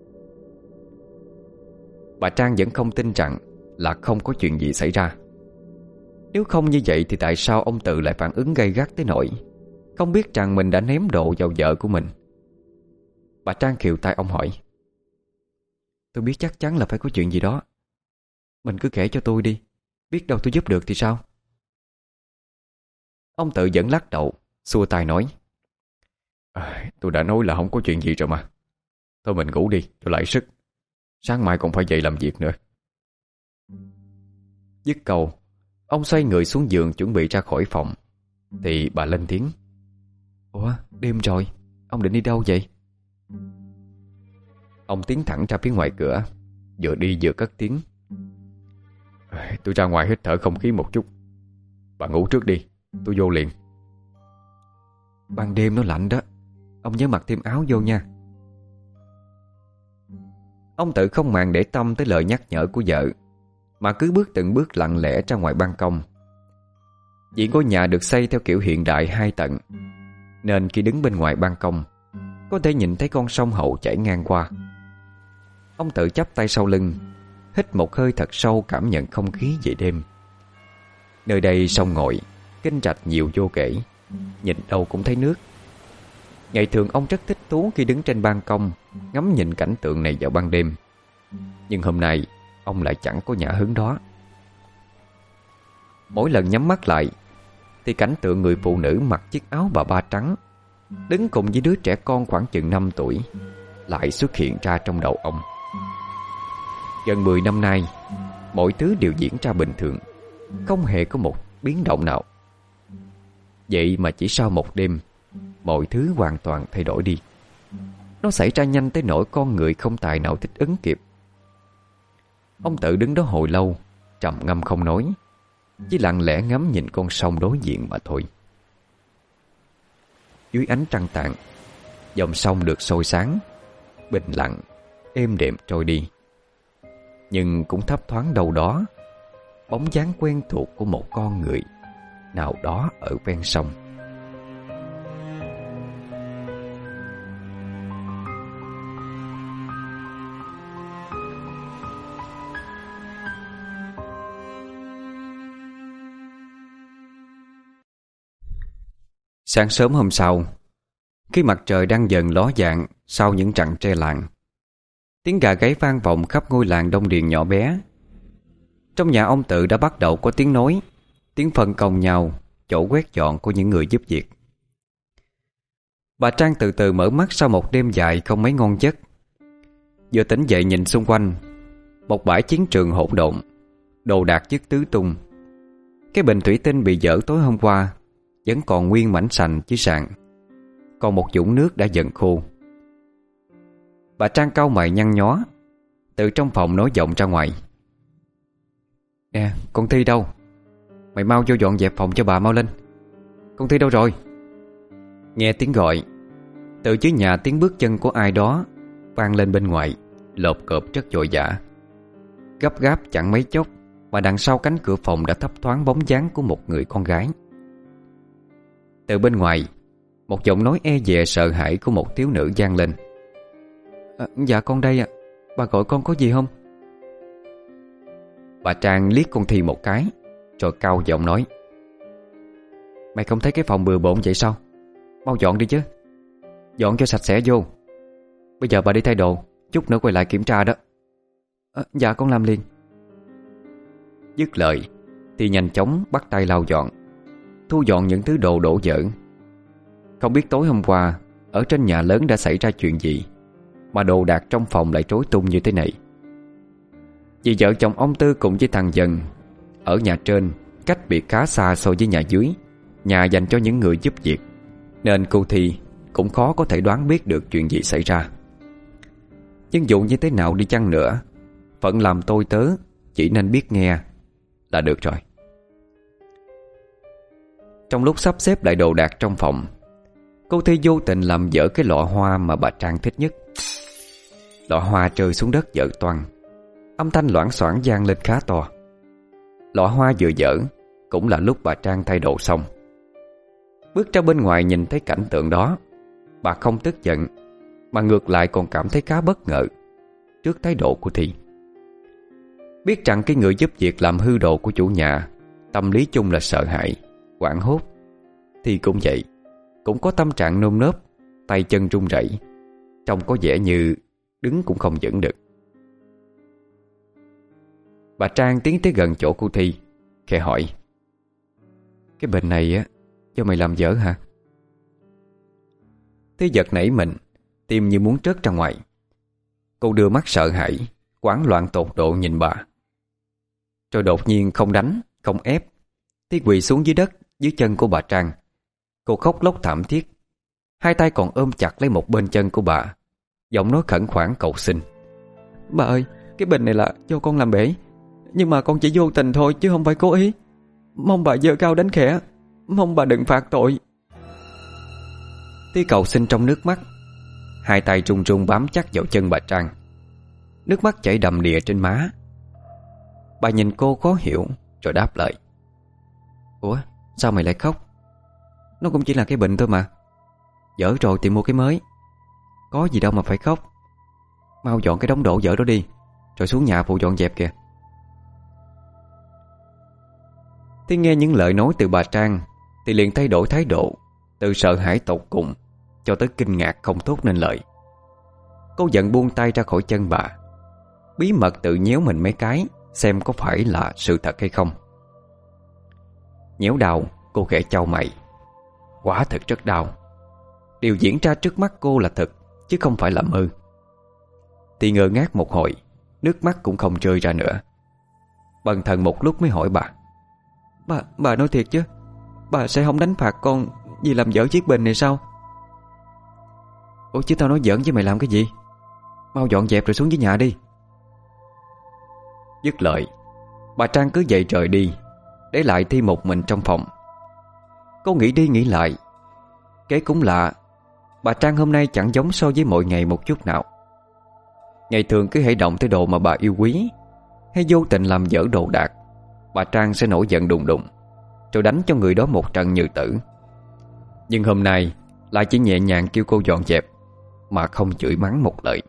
Bà Trang vẫn không tin rằng là không có chuyện gì xảy ra. Nếu không như vậy thì tại sao ông Tự lại phản ứng gay gắt tới nỗi không biết rằng mình đã ném đồ vào vợ của mình. Bà Trang khều tay ông hỏi: Tôi biết chắc chắn là phải có chuyện gì đó. Mình cứ kể cho tôi đi, biết đâu tôi giúp được thì sao? Ông Tự vẫn lắc đầu, xua tay nói: à, Tôi đã nói là không có chuyện gì rồi mà. Thôi mình ngủ đi cho lại sức, sáng mai còn phải dậy làm việc nữa. Dứt câu, ông xoay người xuống giường chuẩn bị ra khỏi phòng, thì bà lên tiếng: Ủa, đêm rồi, ông định đi đâu vậy? Ông tiến thẳng ra phía ngoài cửa, vừa đi vừa cất tiếng: Tôi ra ngoài hít thở không khí một chút. Bà ngủ trước đi, tôi vô liền. Ban đêm nó lạnh đó, ông nhớ mặc thêm áo vô nha. Ông Tự không màng để tâm tới lời nhắc nhở của vợ, mà cứ bước từng bước lặng lẽ ra ngoài ban công. Vì ngôi nhà được xây theo kiểu hiện đại hai tầng, nên khi đứng bên ngoài ban công, có thể nhìn thấy con sông Hậu chảy ngang qua. Ông Tự chắp tay sau lưng, hít một hơi thật sâu cảm nhận không khí về đêm. Nơi đây sông ngòi, kênh rạch nhiều vô kể, nhìn đâu cũng thấy nước. Ngày thường ông rất thích thú khi đứng trên ban công ngắm nhìn cảnh tượng này vào ban đêm. Nhưng hôm nay ông lại chẳng có nhã hứng đó. Mỗi lần nhắm mắt lại thì cảnh tượng người phụ nữ mặc chiếc áo bà ba trắng, đứng cùng với đứa trẻ con khoảng chừng năm tuổi, lại xuất hiện ra trong đầu ông. Gần mười năm nay, mọi thứ đều diễn ra bình thường, không hề có một biến động nào. Vậy mà chỉ sau một đêm, mọi thứ hoàn toàn thay đổi đi. Nó xảy ra nhanh tới nỗi con người không tài nào thích ứng kịp. Ông Tự đứng đó hồi lâu, trầm ngâm không nói, chỉ lặng lẽ ngắm nhìn con sông đối diện mà thôi. Dưới ánh trăng tàn, dòng sông được soi sáng, bình lặng, êm đềm trôi đi. Nhưng cũng thấp thoáng đâu đó bóng dáng quen thuộc của một con người nào đó ở ven sông. Sáng sớm hôm sau, khi mặt trời đang dần ló dạng sau những rặng tre làng, tiếng gà gáy vang vọng khắp ngôi làng Đông Điền nhỏ bé. Trong nhà ông Tự đã bắt đầu có tiếng nói, tiếng phân công nhau chỗ quét dọn của những người giúp việc. Bà Trang từ từ mở mắt sau một đêm dài không mấy ngon giấc. Vừa tỉnh dậy nhìn xung quanh, một bãi chiến trường hỗn độn, đồ đạc dứt tứ tung. Cái bình thủy tinh bị dỡ tối hôm qua vẫn còn nguyên mảnh sành dưới sàn, còn một vũng nước đã dần khô. Bà Trang cau mày nhăn nhó, từ trong phòng nói vọng ra ngoài: "Nè, con Thi đâu? Mày mau vô dọn dẹp phòng cho bà mau lên. Con Thi đâu rồi?" Nghe tiếng gọi, từ dưới nhà tiếng bước chân của ai đó vang lên bên ngoài, lộp cộp rất vội vã. Gấp gáp chẳng mấy chốc mà đằng sau cánh cửa phòng đã thấp thoáng bóng dáng của một người con gái. Từ bên ngoài, một giọng nói e dè sợ hãi của một thiếu nữ vang lên: à, "Dạ con đây ạ, à. Bà gọi con có gì không?" Bà Trang liếc con Thi một cái, rồi cau giọng nói: "Mày không thấy cái phòng bừa bộn vậy sao? Mau dọn đi chứ. Dọn cho sạch sẽ vô. Bây giờ bà đi thay đồ, chút nữa quay lại kiểm tra đó." À, "Dạ con làm liền." Dứt lời thì nhanh chóng bắt tay lau dọn, thu dọn những thứ đồ đổ dở. Không biết tối hôm qua ở trên nhà lớn đã xảy ra chuyện gì mà đồ đạc trong phòng lại rối tung như thế này. Vì vợ chồng ông Tư cùng với thằng Dần ở nhà trên cách biệt khá xa so với nhà dưới, nhà dành cho những người giúp việc, nên cô Thi cũng khó có thể đoán biết được chuyện gì xảy ra. Nhưng dù như thế nào đi chăng nữa, phận làm tôi tớ chỉ nên biết nghe là được rồi. Trong lúc sắp xếp lại đồ đạc trong phòng, cô Thi vô tình làm dở cái lọ hoa mà bà Trang thích nhất. Lọ hoa rơi xuống đất vỡ toang, âm thanh loảng xoảng vang lên khá to. Lọ hoa vừa dở cũng là lúc bà Trang thay đồ xong. Bước ra bên ngoài nhìn thấy cảnh tượng đó, bà không tức giận mà ngược lại còn cảm thấy khá bất ngờ trước thái độ của Thi. Biết rằng cái người giúp việc làm hư đồ của chủ nhà, tâm lý chung là sợ hãi, hoảng hốt, thì cũng vậy, cũng có tâm trạng nơm nớp, tay chân run rẩy, trông có vẻ như đứng cũng không vững được. Bà Trang tiến tới gần chỗ cô Thi, khẽ hỏi: "Cái bình này á, do mày làm dở hả?" Thi giật nảy mình, tim như muốn trớt ra ngoài. Cô đưa mắt sợ hãi, hoảng loạn tột độ nhìn bà. Rồi đột nhiên không đánh, không ép, Thi quỳ xuống dưới đất dưới chân của bà Trang. Cô khóc lóc thảm thiết, hai tay còn ôm chặt lấy một bên chân của bà, giọng nói khẩn khoản cầu xin: "Bà ơi, cái bình này là do con làm bể, nhưng mà con chỉ vô tình thôi chứ không phải cố ý. Mong bà giơ cao đánh khẽ, mong bà đừng phạt tội." Thi cầu xin trong nước mắt, hai tay run run bám chắc vào chân bà Trang. Nước mắt chảy đầm đìa trên má. Bà nhìn cô khó hiểu rồi đáp lời: "Ủa, sao mày lại khóc? Nó cũng chỉ là cái bình thôi mà. Dở rồi thì mua cái mới, có gì đâu mà phải khóc. Mau dọn cái đống đổ dở đó đi, rồi xuống nhà phụ dọn dẹp kìa." Thì nghe những lời nói từ bà Trang thì liền thay đổi thái độ, từ sợ hãi tột cùng cho tới kinh ngạc không thốt nên lời. Cô giận buông tay ra khỏi chân bà, bí mật tự nhéo mình mấy cái xem có phải là sự thật hay không. Nhéo đau, cô khẽ chau mày. Quả thực rất đau. Điều diễn ra trước mắt cô là thật chứ không phải là mơ. thì ngơ ngác một hồi, nước mắt cũng không rơi ra nữa. Bần thần một lúc mới hỏi bà: Bà, bà nói thiệt chứ, bà sẽ không đánh phạt con vì làm dở chiếc bình này sao? Ủa chứ tao nói giỡn với mày làm cái gì? Mau dọn dẹp rồi xuống dưới nhà đi. Dứt lời, bà Trang cứ dậy trời đi, để lại Thi một mình trong phòng. Cô nghĩ đi nghĩ lại, kể cũng lạ, bà Trang hôm nay chẳng giống so với mọi ngày một chút nào. Ngày thường cứ hãy động tới độ mà bà yêu quý, hay vô tình làm dở đồ đạc, bà Trang sẽ nổi giận đùng đùng, rồi đánh cho người đó một trận như tử. Nhưng hôm nay lại chỉ nhẹ nhàng kêu cô dọn dẹp, mà không chửi mắng một lời.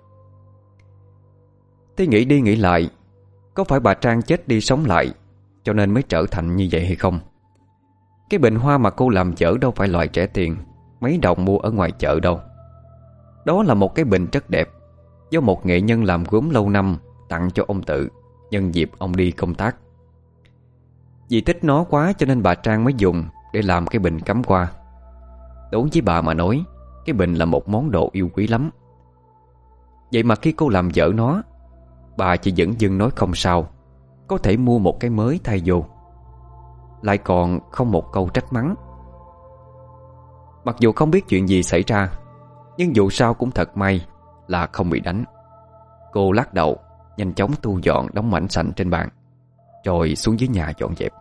Thế nghĩ đi nghĩ lại, có phải bà Trang chết đi sống lại cho nên mới trở thành như vậy hay không? Cái bình hoa mà cô làm dở đâu phải loại rẻ tiền mấy đồng mua ở ngoài chợ đâu. Đó là một cái bình rất đẹp, do một nghệ nhân làm gốm lâu năm tặng cho ông Tự nhân dịp ông đi công tác. Vì thích nó quá cho nên bà Trang mới dùng để làm cái bình cắm hoa. Đối với bà mà nói, cái bình là một món đồ yêu quý lắm. Vậy mà khi cô làm dở nó, bà chỉ dửng dưng nói không sao, có thể mua một cái mới thay vô, lại còn không một câu trách mắng. Mặc dù không biết chuyện gì xảy ra, nhưng dù sao cũng thật may là không bị đánh. Cô lắc đầu, nhanh chóng thu dọn đống mảnh sành trên bàn, rồi xuống dưới nhà dọn dẹp.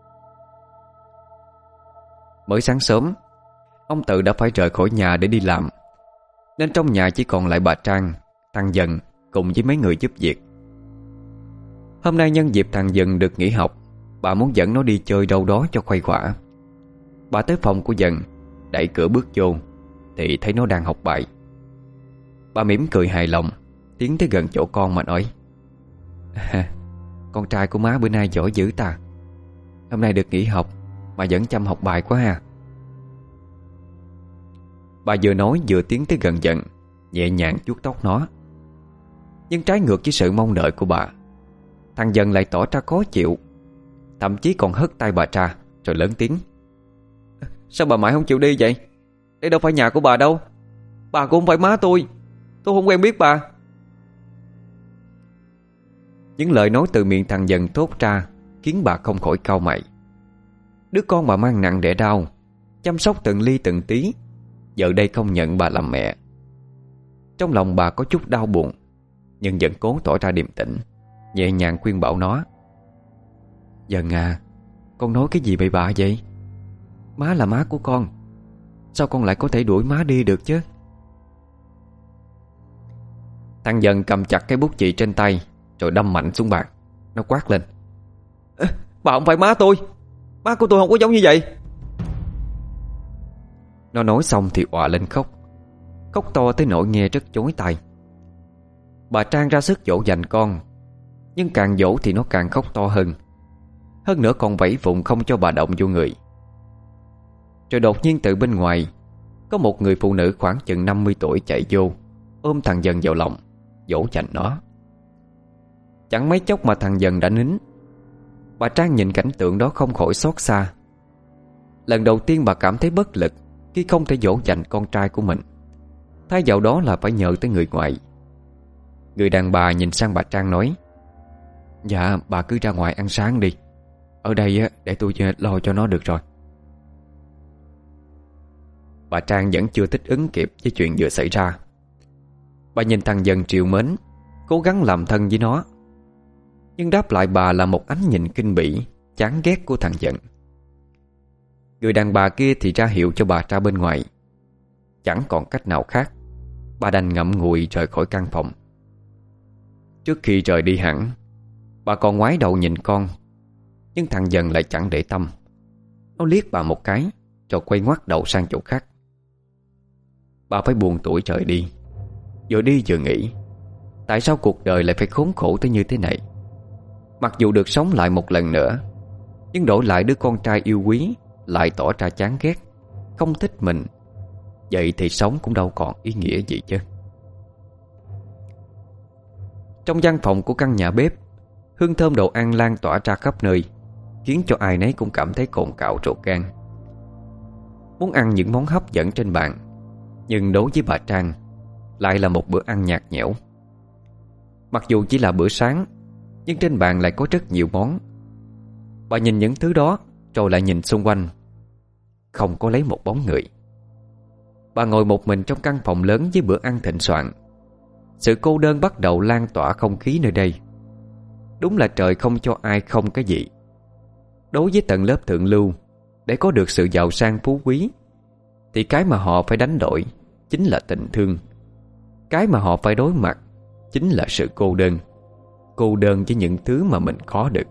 Mới sáng sớm, ông Tự đã phải rời khỏi nhà để đi làm, nên trong nhà chỉ còn lại bà Trang, thằng Dần cùng với mấy người giúp việc. Hôm nay nhân dịp thằng Dần được nghỉ học, bà muốn dẫn nó đi chơi đâu đó cho khuây khỏa. Bà tới phòng của Dần, đẩy cửa bước vô thì thấy nó đang học bài. Bà mỉm cười hài lòng, tiến tới gần chỗ con mà nói: à, con trai của má bữa nay giỏi dữ ta. Hôm nay được nghỉ học mà vẫn chăm học bài quá ha. Bà vừa nói vừa tiến tới gần Dần, nhẹ nhàng vuốt tóc nó. Nhưng trái ngược với sự mong đợi của bà, thằng Dần lại tỏ ra khó chịu, thậm chí còn hất tay bà ra rồi lớn tiếng: Sao bà mãi không chịu đi vậy? Đây đâu phải nhà của bà đâu. Bà cũng không phải má tôi. Tôi không quen biết bà. Những lời nói từ miệng thằng Dần thốt ra khiến bà không khỏi cau mày. Đứa con bà mang nặng đẻ đau, chăm sóc từng ly từng tí, giờ đây không nhận bà làm mẹ. Trong lòng bà có chút đau buồn, nhưng vẫn cố tỏ ra điềm tĩnh, nhẹ nhàng khuyên bảo nó: Dần à, con nói cái gì bậy bạ vậy? Má là má của con, sao con lại có thể đuổi má đi được chứ? Thằng Dần cầm chặt cái bút chì trên tay rồi đâm mạnh xuống bàn. Nó quát lên: à, bà không phải má tôi. Má của tôi không có giống như vậy. Nó nói xong thì òa lên khóc, khóc to tới nỗi nghe rất chói tai. Bà Trang ra sức dỗ dành con, nhưng càng dỗ thì nó càng khóc to hơn. Hơn nữa còn vẫy vụng không cho bà động vô người. Rồi đột nhiên từ bên ngoài có một người phụ nữ khoảng chừng năm mươi tuổi chạy vô, ôm thằng Dần vào lòng, dỗ dành nó. Chẳng mấy chốc mà thằng Dần đã nín. Bà Trang nhìn cảnh tượng đó không khỏi xót xa. Lần đầu tiên bà cảm thấy bất lực khi không thể dỗ dành con trai của mình, thay vào đó là phải nhờ tới người ngoài. Người đàn bà nhìn sang bà Trang nói: Dạ bà cứ ra ngoài ăn sáng đi, ở đây để tôi lo cho nó được rồi. Bà Trang vẫn chưa thích ứng kịp với chuyện vừa xảy ra. Bà nhìn thằng Dần trìu mến, cố gắng làm thân với nó, nhưng đáp lại bà là một ánh nhìn kinh bỉ, chán ghét của thằng Dần. Người đàn bà kia thì ra hiệu cho bà ra bên ngoài. Chẳng còn cách nào khác, bà đành ngậm ngùi rời khỏi căn phòng. Trước khi rời đi hẳn, bà còn ngoái đầu nhìn con, nhưng thằng Dần lại chẳng để tâm. Nó liếc bà một cái rồi quay ngoắt đầu sang chỗ khác. Bà phải buồn tủi rời đi, vừa đi vừa nghĩ tại sao cuộc đời lại phải khốn khổ tới như thế này. Mặc dù được sống lại một lần nữa, nhưng đổi lại đứa con trai yêu quý lại tỏ ra chán ghét, không thích mình. Vậy thì sống cũng đâu còn ý nghĩa gì chứ. Trong văn phòng của căn nhà bếp, hương thơm đồ ăn lan tỏa ra khắp nơi, khiến cho ai nấy cũng cảm thấy cồn cào ruột gan. Muốn ăn những món hấp dẫn trên bàn, nhưng đối với bà Trang lại là một bữa ăn nhạt nhẽo. Mặc dù chỉ là bữa sáng, nhưng trên bàn lại có rất nhiều món. Bà nhìn những thứ đó rồi lại nhìn xung quanh. Không có lấy một bóng người. Bà ngồi một mình trong căn phòng lớn với bữa ăn thịnh soạn. Sự cô đơn bắt đầu lan tỏa không khí nơi đây. Đúng là trời không cho ai không cái gì. Đối với tầng lớp thượng lưu, để có được sự giàu sang phú quý, thì cái mà họ phải đánh đổi chính là tình thương. Cái mà họ phải đối mặt chính là sự cô đơn. Cô đơn với những thứ mà mình có được.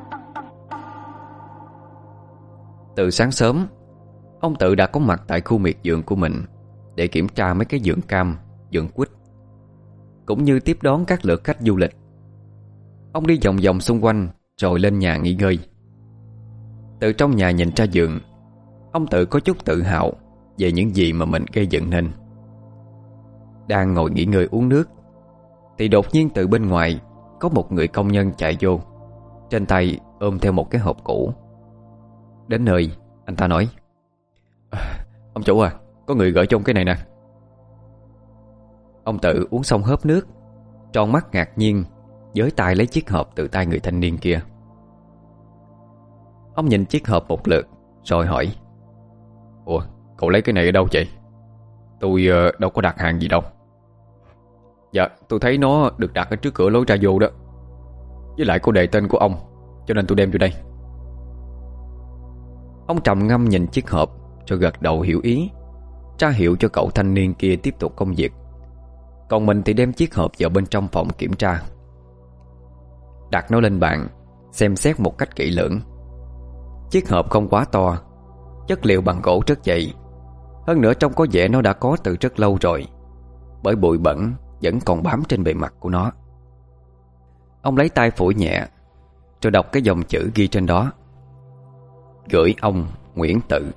Từ sáng sớm, ông Tự đã có mặt tại khu miệt vườn của mình để kiểm tra mấy cái vườn cam, vườn quýt, cũng như tiếp đón các lượt khách du lịch. Ông đi vòng vòng xung quanh rồi lên nhà nghỉ ngơi. Từ trong nhà nhìn ra vườn, ông Tự có chút tự hào về những gì mà mình gây dựng nên. Đang ngồi nghỉ ngơi uống nước thì đột nhiên từ bên ngoài có một người công nhân chạy vô, trên tay ôm theo một cái hộp cũ. Đến nơi, anh ta nói: à, ông chủ à, có người gửi cho ông cái này nè. Ông Tự uống xong hớp nước, tròn mắt ngạc nhiên với tay lấy chiếc hộp từ tay người thanh niên kia. Ông nhìn chiếc hộp một lượt rồi hỏi: ủa, cậu lấy cái này ở đâu vậy? Tôi uh, đâu có đặt hàng gì đâu. Dạ, tôi thấy nó được đặt ở trước cửa lối ra vô đó. Với lại có đề tên của ông, cho nên tôi đem vô đây. Ông trầm ngâm nhìn chiếc hộp rồi gật đầu hiểu ý, ra hiệu cho cậu thanh niên kia tiếp tục công việc. Còn mình thì đem chiếc hộp vào bên trong phòng kiểm tra. Đặt nó lên bàn, xem xét một cách kỹ lưỡng. Chiếc hộp không quá to, chất liệu bằng gỗ rất dày. Hơn nữa trông có vẻ nó đã có từ rất lâu rồi, bởi bụi bẩn vẫn còn bám trên bề mặt của nó. Ông lấy tay phủi nhẹ, rồi đọc cái dòng chữ ghi trên đó: gửi ông Nguyễn Tự.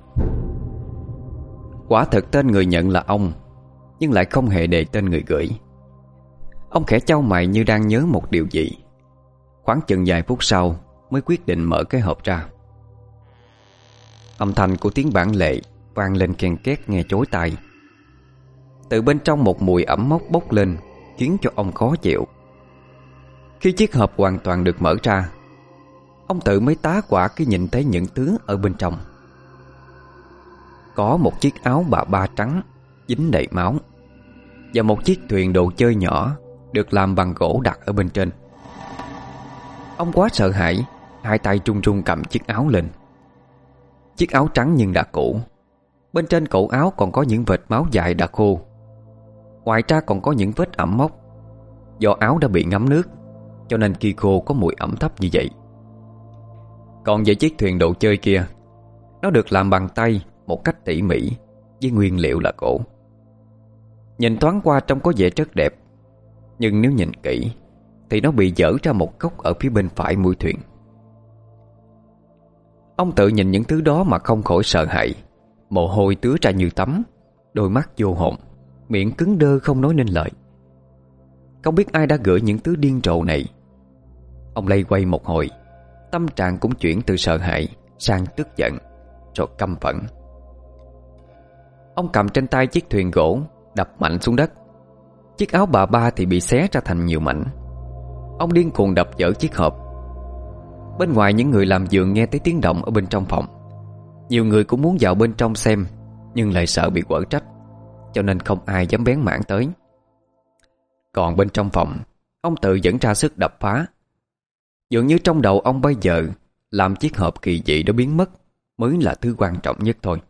Quả thực tên người nhận là ông, nhưng lại không hề đề tên người gửi. Ông khẽ chau mày như đang nhớ một điều gì. Khoảng chừng vài phút sau mới quyết định mở cái hộp ra. Âm thanh của tiếng bản lệ vang lên ken két nghe chối tai. Từ bên trong một mùi ẩm mốc bốc lên, khiến cho ông khó chịu. Khi chiếc hộp hoàn toàn được mở ra, ông Tự mới tá hỏa khi nhìn thấy những thứ ở bên trong. Có một chiếc áo bà ba trắng dính đầy máu, và một chiếc thuyền đồ chơi nhỏ được làm bằng gỗ đặt ở bên trên. Ông quá sợ hãi, hai tay trung trung cầm chiếc áo lên. Chiếc áo trắng nhưng đã cũ. Bên trên cổ áo còn có những vệt máu dài đã khô. Ngoài ra còn có những vết ẩm mốc. Do áo đã bị ngấm nước, cho nên khi khô có mùi ẩm thấp như vậy. Còn về chiếc thuyền đồ chơi kia, nó được làm bằng tay một cách tỉ mỉ, với nguyên liệu là gỗ. Nhìn thoáng qua trông có vẻ rất đẹp, nhưng nếu nhìn kỹ thì nó bị dở ra một góc ở phía bên phải mũi thuyền. Ông Tự nhìn những thứ đó mà không khỏi sợ hãi. Mồ hôi tứa ra như tắm, đôi mắt vô hồn, miệng cứng đơ không nói nên lời. Không biết ai đã gửi những thứ điên rồ này. Ông lay quay một hồi, tâm trạng cũng chuyển từ sợ hãi sang tức giận, rồi căm phẫn. Ông cầm trên tay chiếc thuyền gỗ, đập mạnh xuống đất. Chiếc áo bà ba thì bị xé ra thành nhiều mảnh. Ông điên cuồng đập vỡ chiếc hộp. Bên ngoài những người làm vườn nghe thấy tiếng động ở bên trong phòng. Nhiều người cũng muốn vào bên trong xem, nhưng lại sợ bị quở trách, cho nên không ai dám bén mảng tới. Còn bên trong phòng, ông Tự vẫn ra sức đập phá. Dường như trong đầu ông bây giờ làm chiếc hộp kỳ dị đó biến mất mới là thứ quan trọng nhất thôi.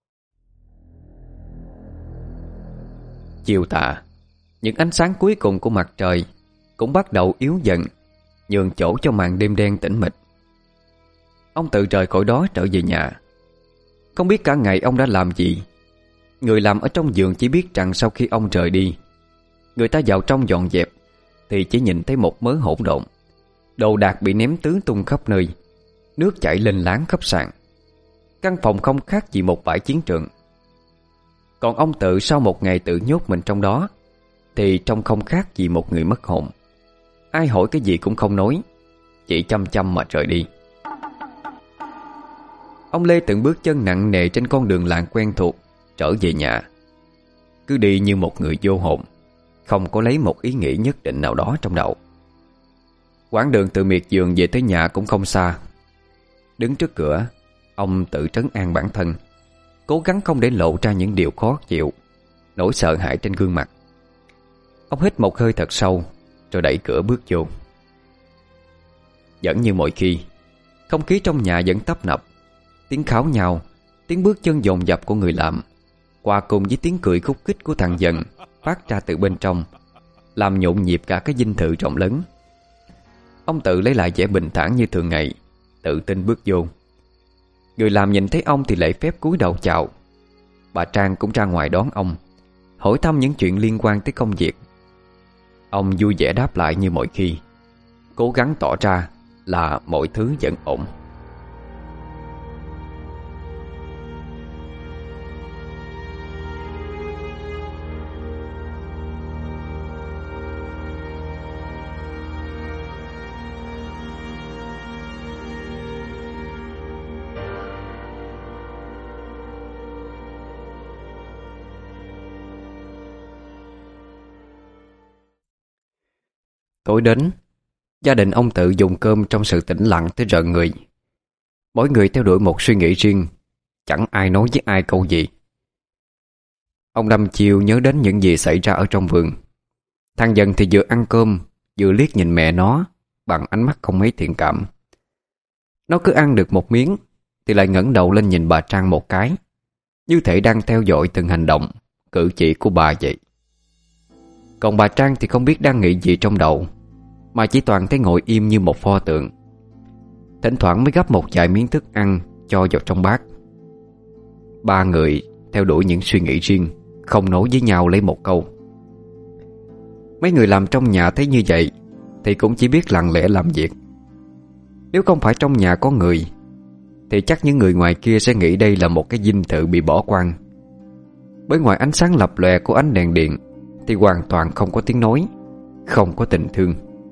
Chiều tà, những ánh sáng cuối cùng của mặt trời cũng bắt đầu yếu dần, nhường chỗ cho màn đêm đen tĩnh mịch. Ông Tự rời khỏi đó trở về nhà. Không biết cả ngày ông đã làm gì. Người làm ở trong vườn chỉ biết rằng sau khi ông rời đi, người ta vào trong dọn dẹp thì chỉ nhìn thấy một mớ hỗn độn. Đồ đạc bị ném tứ tung khắp nơi, nước chảy lên láng khắp sàn. Căn phòng không khác gì một bãi chiến trường. Còn ông Tự sau một ngày tự nhốt mình trong đó thì trông không khác gì một người mất hồn. Ai hỏi cái gì cũng không nói, chỉ chăm chăm mà rời đi. Ông Lê từng bước chân nặng nề trên con đường làng quen thuộc trở về nhà. Cứ đi như một người vô hồn, không có lấy một ý nghĩ nhất định nào đó trong đầu. Quãng đường từ miệt vườn về tới nhà cũng không xa. Đứng trước cửa, ông tự trấn an bản thân, cố gắng không để lộ ra những điều khó chịu, nỗi sợ hãi trên gương mặt. Ông hít một hơi thật sâu, rồi đẩy cửa bước vô. Vẫn như mọi khi, không khí trong nhà vẫn tấp nập. Tiếng kháo nhau, tiếng bước chân dồn dập của người làm, hòa cùng với tiếng cười khúc khích của thằng Dần phát ra từ bên trong, làm nhộn nhịp cả cái dinh thự rộng lớn. Ông tự lấy lại vẻ bình thản như thường ngày, tự tin bước vô. Người làm nhìn thấy ông thì lễ phép cúi đầu chào. Bà Trang cũng ra ngoài đón ông, hỏi thăm những chuyện liên quan tới công việc. Ông vui vẻ đáp lại như mọi khi, cố gắng tỏ ra là mọi thứ vẫn ổn. Tối đến, gia đình ông Tự dùng cơm trong sự tĩnh lặng tới rợn người. Mỗi người theo đuổi một suy nghĩ riêng, chẳng ai nói với ai câu gì. Ông đăm chiêu nhớ đến những gì xảy ra ở trong vườn. Thằng Dần thì vừa ăn cơm, vừa liếc nhìn mẹ nó bằng ánh mắt không mấy thiện cảm. Nó cứ ăn được một miếng thì lại ngẩng đầu lên nhìn bà Trang một cái, như thể đang theo dõi từng hành động, cử chỉ của bà vậy. Còn bà Trang thì không biết đang nghĩ gì trong đầu, mà chỉ toàn thấy ngồi im như một pho tượng. Thỉnh thoảng mới gắp một vài miếng thức ăn cho vào trong bát. Ba người theo đuổi những suy nghĩ riêng, không nói với nhau lấy một câu. Mấy người làm trong nhà thấy như vậy thì cũng chỉ biết lặng lẽ làm việc. Nếu không phải trong nhà có người thì chắc những người ngoài kia sẽ nghĩ đây là một cái dinh thự bị bỏ quang. Bởi ngoài ánh sáng lập lòe của ánh đèn điện thì hoàn toàn không có tiếng nói, không có tình thương.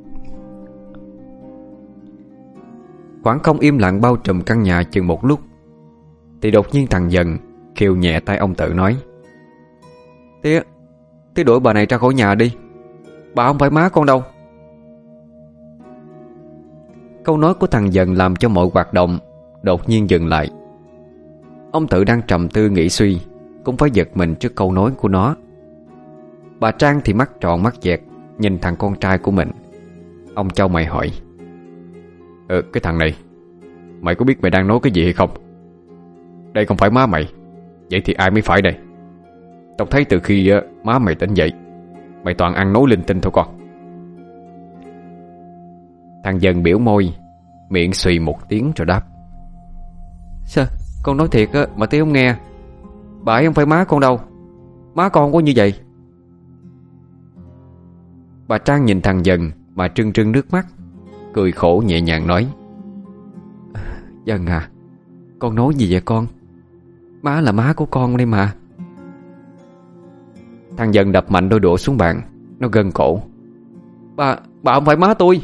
Khoảng không im lặng bao trùm căn nhà chừng một lúc, thì đột nhiên thằng Dần khều nhẹ tay ông Tự nói: Tía, tía đuổi bà này ra khỏi nhà đi, bà không phải má con đâu. Câu nói của thằng Dần làm cho mọi hoạt động đột nhiên dừng lại. Ông Tự đang trầm tư nghĩ suy cũng phải giật mình trước câu nói của nó. Bà Trang thì mắt tròn mắt dẹt nhìn thằng con trai của mình. Ông chau mày hỏi: Ừ, cái thằng này, mày có biết mày đang nói cái gì hay không? Đây không phải má mày, vậy thì ai mới phải đây? Tao thấy từ khi má mày tỉnh dậy, mày toàn ăn nói linh tinh thôi con. Thằng Dần biểu môi, miệng xùy một tiếng rồi đáp: Sao, con nói thiệt á mà tía không nghe. Bà ấy không phải má con đâu, má con không có như vậy. Bà Trang nhìn thằng Dần mà trưng trưng nước mắt, cười khổ nhẹ nhàng nói: Dần à, con nói gì vậy con? Má là má của con đây mà. Thằng Dần đập mạnh đôi đũa xuống bàn, nó gân cổ: Bà, bà không phải má tôi.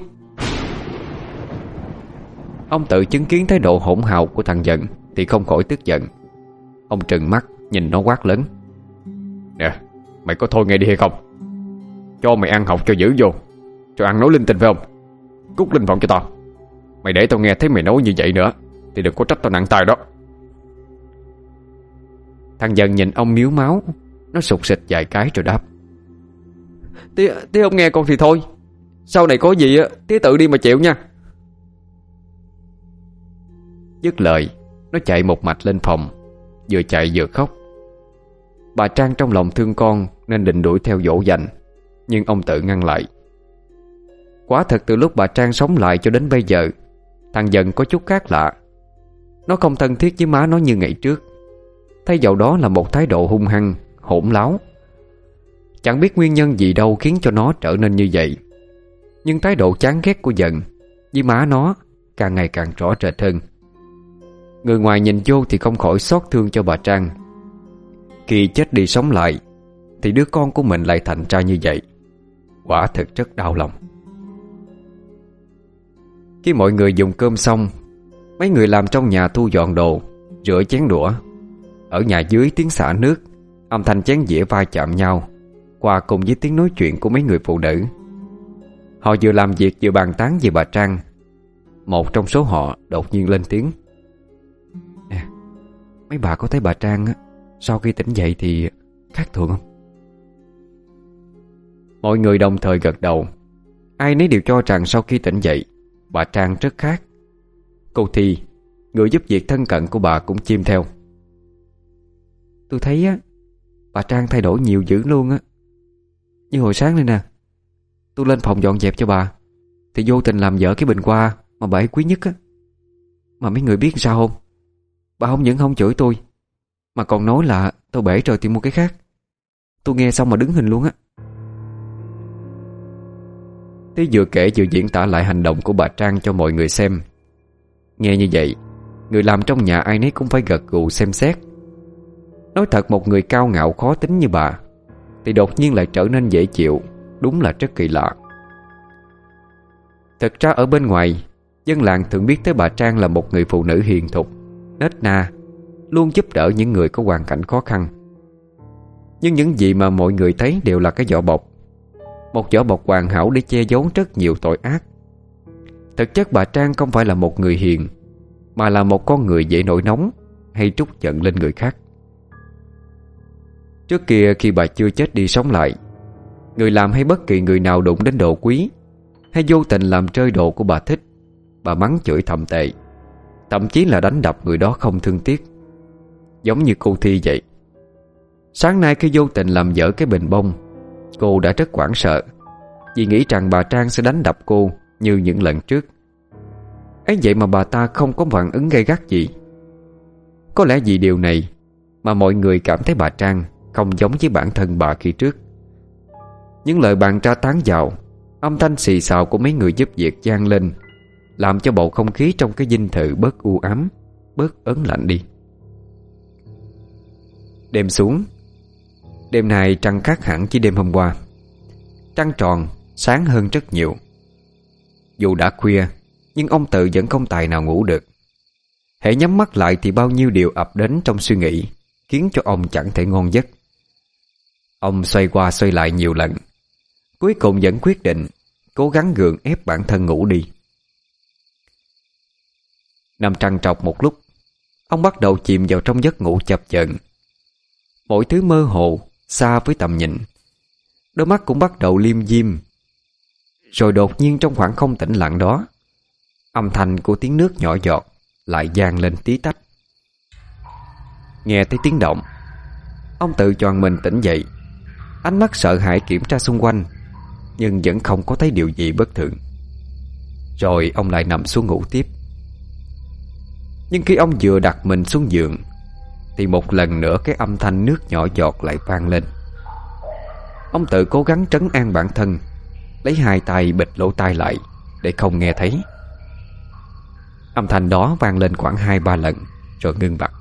Ông Tự chứng kiến thái độ hỗn hào của thằng Dần thì không khỏi tức giận. Ông trừng mắt nhìn nó quát lớn: Nè, mày có thôi nghe đi hay không? Cho mày ăn học cho dữ vô, rồi ăn nói linh tinh phải không? Cút linh phòng cho tao. Mày để tao nghe thấy mày nói như vậy nữa thì đừng có trách tao nặng tay đó. Thằng Dần nhìn ông miếu máu, nó sụt sịt vài cái rồi đáp: Tía, tía không nghe con thì thôi, sau này có gì á tía tự đi mà chịu nha. Dứt lời, nó chạy một mạch lên phòng, vừa chạy vừa khóc. Bà Trang trong lòng thương con nên định đuổi theo dỗ dành, nhưng ông Tự ngăn lại. Quả thật từ lúc bà Trang sống lại cho đến bây giờ, thằng Dần có chút khác lạ. Nó không thân thiết với má nó như ngày trước, thay vào đó là một thái độ hung hăng, hỗn láo. Chẳng biết nguyên nhân gì đâu khiến cho nó trở nên như vậy, nhưng thái độ chán ghét của Dần với má nó càng ngày càng rõ rệt hơn. Người ngoài nhìn vô thì không khỏi xót thương cho bà Trang. Khi chết đi sống lại thì đứa con của mình lại thành ra như vậy, quả thực rất đau lòng. Khi mọi người dùng cơm xong, mấy người làm trong nhà thu dọn đồ, rửa chén đũa. Ở nhà dưới tiếng xả nước, âm thanh chén dĩa va chạm nhau, hòa cùng với tiếng nói chuyện của mấy người phụ nữ. Họ vừa làm việc vừa bàn tán về bà Trang. Một trong số họ đột nhiên lên tiếng: "Nè, mấy bà có thấy bà Trang á, sau khi tỉnh dậy thì khác thường không?" Mọi người đồng thời gật đầu. Ai nấy đều cho rằng sau khi tỉnh dậy, bà Trang rất khác. Cô Thi, người giúp việc thân cận của bà, cũng chim theo: "Tôi thấy á, bà Trang thay đổi nhiều dữ luôn á. Như hồi sáng đây nè, tôi lên phòng dọn dẹp cho bà thì vô tình làm vỡ cái bình hoa mà bà ấy quý nhất á. Mà mấy người biết sao không? Bà không những không chửi tôi mà còn nói là tôi bể rồi tìm mua cái khác. Tôi nghe xong mà đứng hình luôn á." Tí vừa kể vừa diễn tả lại hành động của bà Trang cho mọi người xem. Nghe như vậy, người làm trong nhà ai nấy cũng phải gật gù xem xét. Nói thật, một người cao ngạo khó tính như bà thì đột nhiên lại trở nên dễ chịu, đúng là rất kỳ lạ. Thật ra ở bên ngoài, dân làng thường biết tới bà Trang là một người phụ nữ hiền thục, nết na, luôn giúp đỡ những người có hoàn cảnh khó khăn. Nhưng những gì mà mọi người thấy đều là cái vỏ bọc, một vỏ bọc hoàn hảo để che giấu rất nhiều tội ác. Thực chất bà Trang không phải là một người hiền, mà là một con người dễ nổi nóng hay trút giận lên người khác. Trước kia khi bà chưa chết đi sống lại, người làm hay bất kỳ người nào đụng đến đồ quý hay vô tình làm rơi đồ của bà thích, bà mắng chửi thậm tệ, thậm chí là đánh đập người đó không thương tiếc. Giống như cô Thi vậy. Sáng nay khi vô tình làm vỡ cái bình bông, cô đã rất hoảng sợ vì nghĩ rằng bà Trang sẽ đánh đập cô như những lần trước. Ấy vậy mà bà ta không có phản ứng gay gắt gì. Có lẽ vì điều này mà mọi người cảm thấy bà Trang không giống với bản thân bà khi trước. Những lời bàn tra tán vào, âm thanh xì xào của mấy người giúp việc vang lên, làm cho bầu không khí trong cái dinh thự bớt u ám, bớt ớn lạnh đi. Đêm xuống. Đêm nay trăng khác hẳn với đêm hôm qua. Trăng tròn, sáng hơn rất nhiều. Dù đã khuya, nhưng ông Tự vẫn không tài nào ngủ được. Hễ nhắm mắt lại thì bao nhiêu điều ập đến trong suy nghĩ, khiến cho ông chẳng thể ngon giấc. Ông xoay qua xoay lại nhiều lần, cuối cùng vẫn quyết định cố gắng gượng ép bản thân ngủ đi. Nằm trằn trọc một lúc, ông bắt đầu chìm vào trong giấc ngủ chập chờn. Mọi thứ mơ hồ, xa với tầm nhìn. Đôi mắt cũng bắt đầu liêm diêm. Rồi đột nhiên trong khoảng không tĩnh lặng đó, âm thanh của tiếng nước nhỏ giọt lại vang lên tí tách. Nghe thấy tiếng động, ông Tự choàng mình tỉnh dậy, ánh mắt sợ hãi kiểm tra xung quanh, nhưng vẫn không có thấy điều gì bất thường. Rồi ông lại nằm xuống ngủ tiếp. Nhưng khi ông vừa đặt mình xuống giường thì một lần nữa cái âm thanh nước nhỏ giọt lại vang lên. Ông Tự cố gắng trấn an bản thân, lấy hai tay bịt lỗ tai lại để không nghe thấy. Âm thanh đó vang lên khoảng hai ba lần rồi ngưng bặt.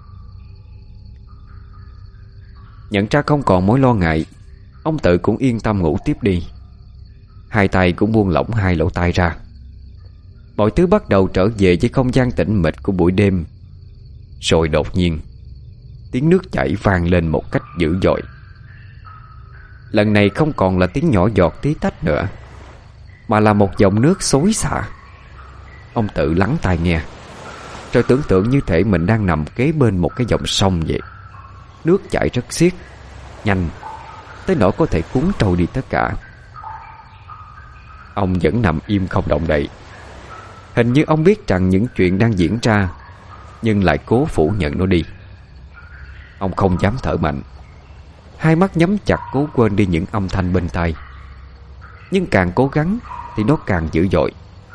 Nhận ra không còn mối lo ngại, ông Tự cũng yên tâm ngủ tiếp đi. Hai tay cũng buông lỏng hai lỗ tai ra. Mọi thứ bắt đầu trở về với không gian tĩnh mịch của buổi đêm. Rồi đột nhiên, tiếng nước chảy vang lên một cách dữ dội. Lần này không còn là tiếng nhỏ giọt tí tách nữa, mà là một dòng nước xối xả. Ông Tự lắng tai nghe, rồi tưởng tượng như thể mình đang nằm kế bên một cái dòng sông vậy. Nước chảy rất xiết, nhanh, tới nỗi có thể cuốn trôi đi tất cả. Ông vẫn nằm im không động đậy. Hình như ông biết rằng những chuyện đang diễn ra, nhưng lại cố phủ nhận nó đi. Ông không dám thở mạnh, hai mắt nhắm chặt cố quên đi những âm thanh bên tai. Nhưng càng cố gắng thì nó càng dữ dội.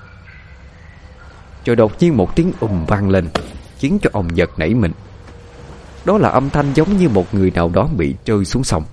Rồi đột nhiên một tiếng ùm vang lên, khiến cho ông giật nảy mình. Đó là âm thanh giống như một người nào đó bị rơi xuống sông.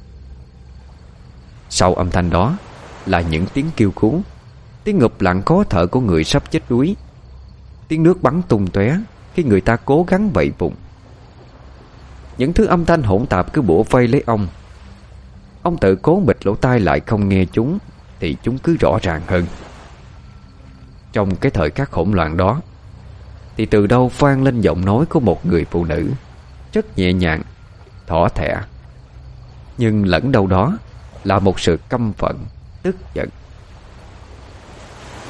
Sau âm thanh đó là những tiếng kêu cứu, tiếng ngụp lặng khó thở của người sắp chết đuối, tiếng nước bắn tung tóe khi người ta cố gắng vẫy vùng. Những thứ âm thanh hỗn tạp cứ bủa vây lấy ông. Ông Tự cố bịt lỗ tai lại không nghe chúng, thì chúng cứ rõ ràng hơn. Trong cái thời khắc hỗn loạn đó, thì từ đâu vang lên giọng nói của một người phụ nữ, rất nhẹ nhàng, thỏ thẻ, nhưng lẫn đâu đó là một sự căm phẫn, tức giận.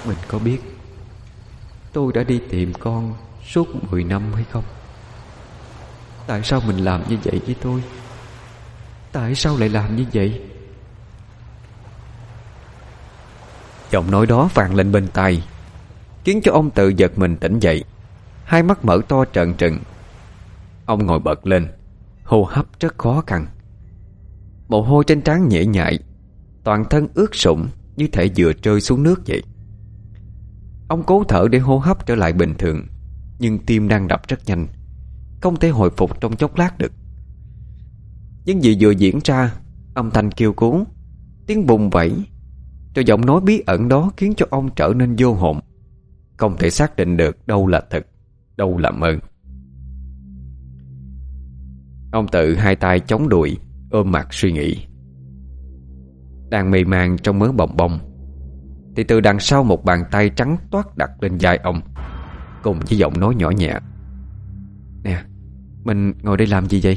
Mình có biết tôi đã đi tìm con suốt mười năm hay không? Tại sao mình làm như vậy với tôi? Tại sao lại làm như vậy? Giọng nói đó vang lên bên tai, khiến cho ông tự giật mình tỉnh dậy. Hai mắt mở to trợn trừng. Ông ngồi bật lên, hô hấp rất khó khăn. Mồ hôi trên trán nhễ nhại, toàn thân ướt sũng như thể vừa rơi xuống nước vậy. Ông cố thở để hô hấp trở lại bình thường, nhưng tim đang đập rất nhanh, không thể hồi phục trong chốc lát được. Những gì vừa diễn ra, âm thanh kêu cứu, tiếng bùng vẫy, rồi giọng nói bí ẩn đó khiến cho ông trở nên vô hồn, không thể xác định được đâu là thật, đâu là mơ. Ông tự hai tay chống đùi, ôm mặt suy nghĩ. Đang mê man trong mớ bòng bong, thì từ đằng sau một bàn tay trắng toát đặt lên vai ông, cùng với giọng nói nhỏ nhẹ: "Nè, mình ngồi đây làm gì vậy?"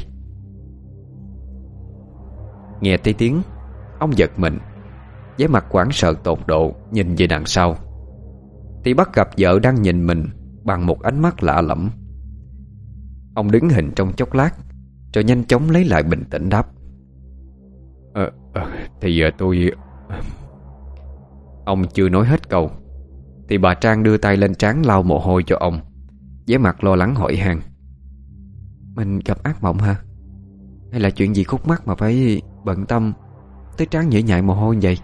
Nghe thấy tiếng, ông giật mình, với mặt hoảng sợ tột độ nhìn về đằng sau, thì bắt gặp vợ đang nhìn mình bằng một ánh mắt lạ lẫm. Ông đứng hình trong chốc lát, rồi nhanh chóng lấy lại bình tĩnh đáp: Ờ, ờ thì tôi... Ông chưa nói hết câu thì bà Trang đưa tay lên trán lau mồ hôi cho ông, với mặt lo lắng hỏi han: "Mình gặp ác mộng hả? Hay là chuyện gì khúc mắc mà phải bận tâm tới trán nhễ nhại mồ hôi vậy?"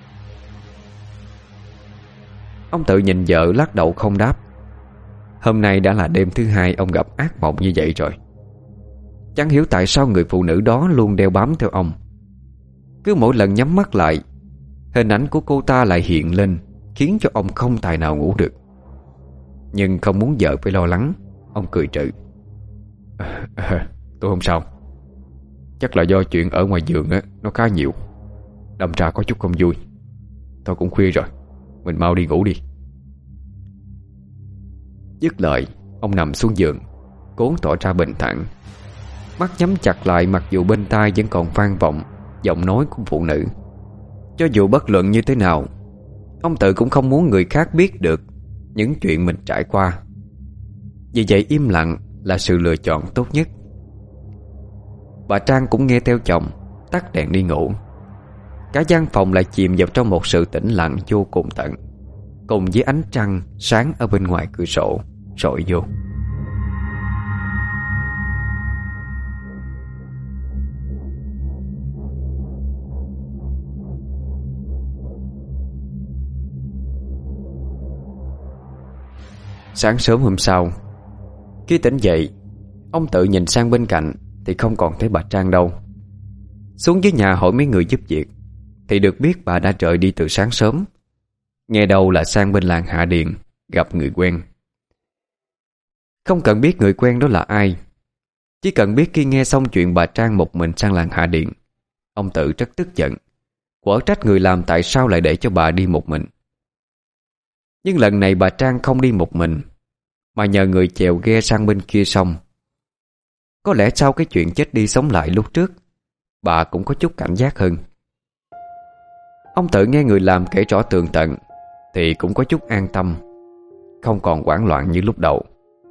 Ông tự nhìn vợ lắc đầu không đáp. Hôm nay đã là đêm thứ hai ông gặp ác mộng như vậy rồi. Chẳng hiểu tại sao người phụ nữ đó luôn đeo bám theo ông. Cứ mỗi lần nhắm mắt lại, hình ảnh của cô ta lại hiện lên, khiến cho ông không tài nào ngủ được. Nhưng không muốn vợ phải lo lắng, ông cười trừ: à, à, "Tôi không sao. Chắc là do chuyện ở ngoài giường á, nó khá nhiều, đâm ra có chút không vui. Thôi cũng khuya rồi, mình mau đi ngủ đi." Dứt lời, ông nằm xuống giường, cố tỏ ra bình thản, mắt nhắm chặt lại, mặc dù bên tai vẫn còn vang vọng giọng nói của phụ nữ. Cho dù bất luận như thế nào, ông tự cũng không muốn người khác biết được những chuyện mình trải qua. Vì vậy im lặng là sự lựa chọn tốt nhất. Bà Trang cũng nghe theo chồng, tắt đèn đi ngủ. Cả gian phòng lại chìm vào trong một sự tĩnh lặng vô cùng tận, cùng với ánh trăng sáng ở bên ngoài cửa sổ rọi vô. Sáng sớm hôm sau, khi tỉnh dậy, ông tự nhìn sang bên cạnh thì không còn thấy bà Trang đâu. Xuống dưới nhà hỏi mấy người giúp việc thì được biết bà đã rời đi từ sáng sớm, nghe đâu là sang bên làng Hạ Điền gặp người quen. Không cần biết người quen đó là ai, chỉ cần biết khi nghe xong chuyện bà Trang một mình sang làng Hạ Điền, ông tự rất tức giận, quở trách người làm tại sao lại để cho bà đi một mình. Nhưng lần này bà Trang không đi một mình, mà nhờ người chèo ghe sang bên kia sông. Có lẽ sau cái chuyện chết đi sống lại lúc trước, bà cũng có chút cảnh giác hơn. Ông tự nghe người làm kể rõ tường tận thì cũng có chút an tâm, không còn hoảng loạn như lúc đầu.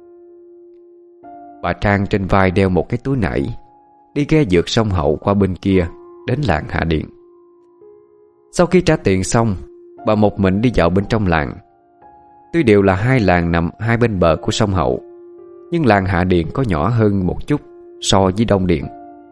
Bà Trang trên vai đeo một cái túi nải, đi ghe vượt sông Hậu qua bên kia đến làng Hạ Điền. Sau khi trả tiền xong, bà một mình đi dạo bên trong làng. Tuy đều là hai làng nằm hai bên bờ của sông Hậu, nhưng làng Hạ Điền có nhỏ hơn một chút so với Đông Điền.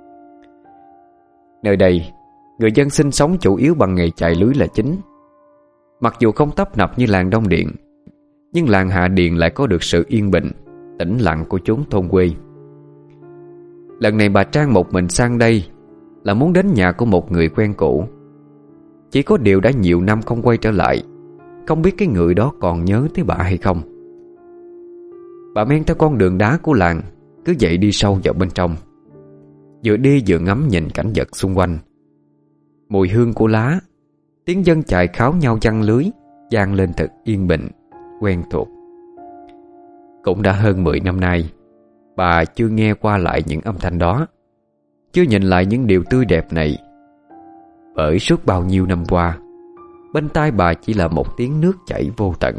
Nơi đây, người dân sinh sống chủ yếu bằng nghề chài lưới là chính. Mặc dù không tấp nập như làng Đông Điền, nhưng làng Hạ Điền lại có được sự yên bình, tĩnh lặng của chốn thôn quê. Lần này bà Trang một mình sang đây là muốn đến nhà của một người quen cũ. Chỉ có điều đã nhiều năm không quay trở lại, không biết cái người đó còn nhớ tới bà hay không. Bà men theo con đường đá của làng, cứ vậy đi sâu vào bên trong, vừa đi vừa ngắm nhìn cảnh vật xung quanh. Mùi hương của lá, tiếng dân chài kháo nhau giăng lưới vang lên thật yên bình, quen thuộc. Cũng đã hơn mười năm nay, bà chưa nghe qua lại những âm thanh đó, chưa nhìn lại những điều tươi đẹp này. Bởi suốt bao nhiêu năm qua, bên tai bà chỉ là một tiếng nước chảy vô tận.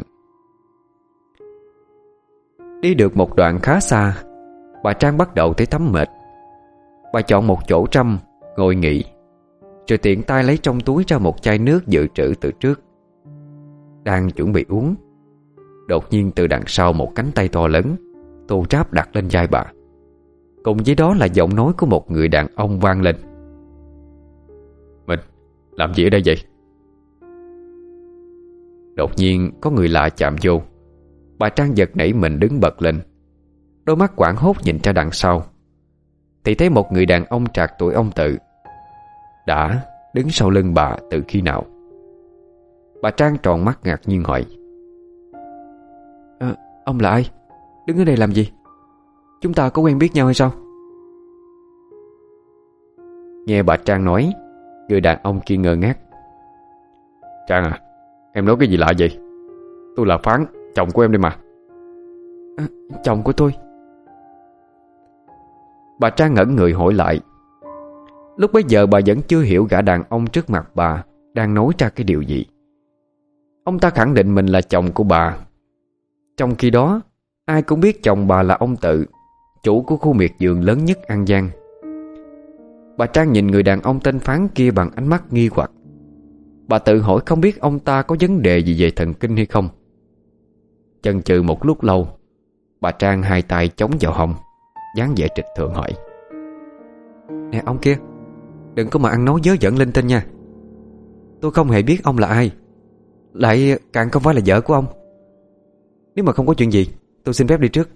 Đi được một đoạn khá xa, bà Trang bắt đầu thấy thấm mệt. Bà chọn một chỗ trâm, ngồi nghỉ, rồi tiện tay lấy trong túi ra một chai nước dự trữ từ trước. Đang chuẩn bị uống, đột nhiên từ đằng sau một cánh tay to lớn thô ráp đặt lên vai bà. Cùng với đó là giọng nói của một người đàn ông vang lên: "Mình làm gì ở đây vậy?" Đột nhiên có người lạ chạm vô. Bà Trang giật nảy mình đứng bật lên, đôi mắt hoảng hốt nhìn ra đằng sau, thì thấy một người đàn ông trạc tuổi ông Tự đã đứng sau lưng bà từ khi nào. Bà Trang tròn mắt ngạc nhiên hỏi: à, "Ông là ai? Đứng ở đây làm gì? Chúng ta có quen biết nhau hay sao?" Nghe bà Trang nói, người đàn ông kia ngơ ngác: "Trang à, em nói cái gì lạ vậy? Tôi là Phán, chồng của em đây mà." À, "Chồng của tôi?" Bà Trang ngẩn người hỏi lại. Lúc bấy giờ bà vẫn chưa hiểu gã đàn ông trước mặt bà đang nói ra cái điều gì. Ông ta khẳng định mình là chồng của bà, trong khi đó ai cũng biết chồng bà là ông Tự, chủ của khu miệt vườn lớn nhất An Giang. Bà Trang nhìn người đàn ông tên Phán kia bằng ánh mắt nghi hoặc. Bà tự hỏi không biết ông ta có vấn đề gì về thần kinh hay không. Chần chừ một lúc lâu, bà Trang hai tay chống vào hông, dáng vẻ trịch thượng hỏi: "Nè ông kia, đừng có mà ăn nói dớ dẫn linh tinh nha. Tôi không hề biết ông là ai, lại càng không phải là vợ của ông. Nếu mà không có chuyện gì, tôi xin phép đi trước."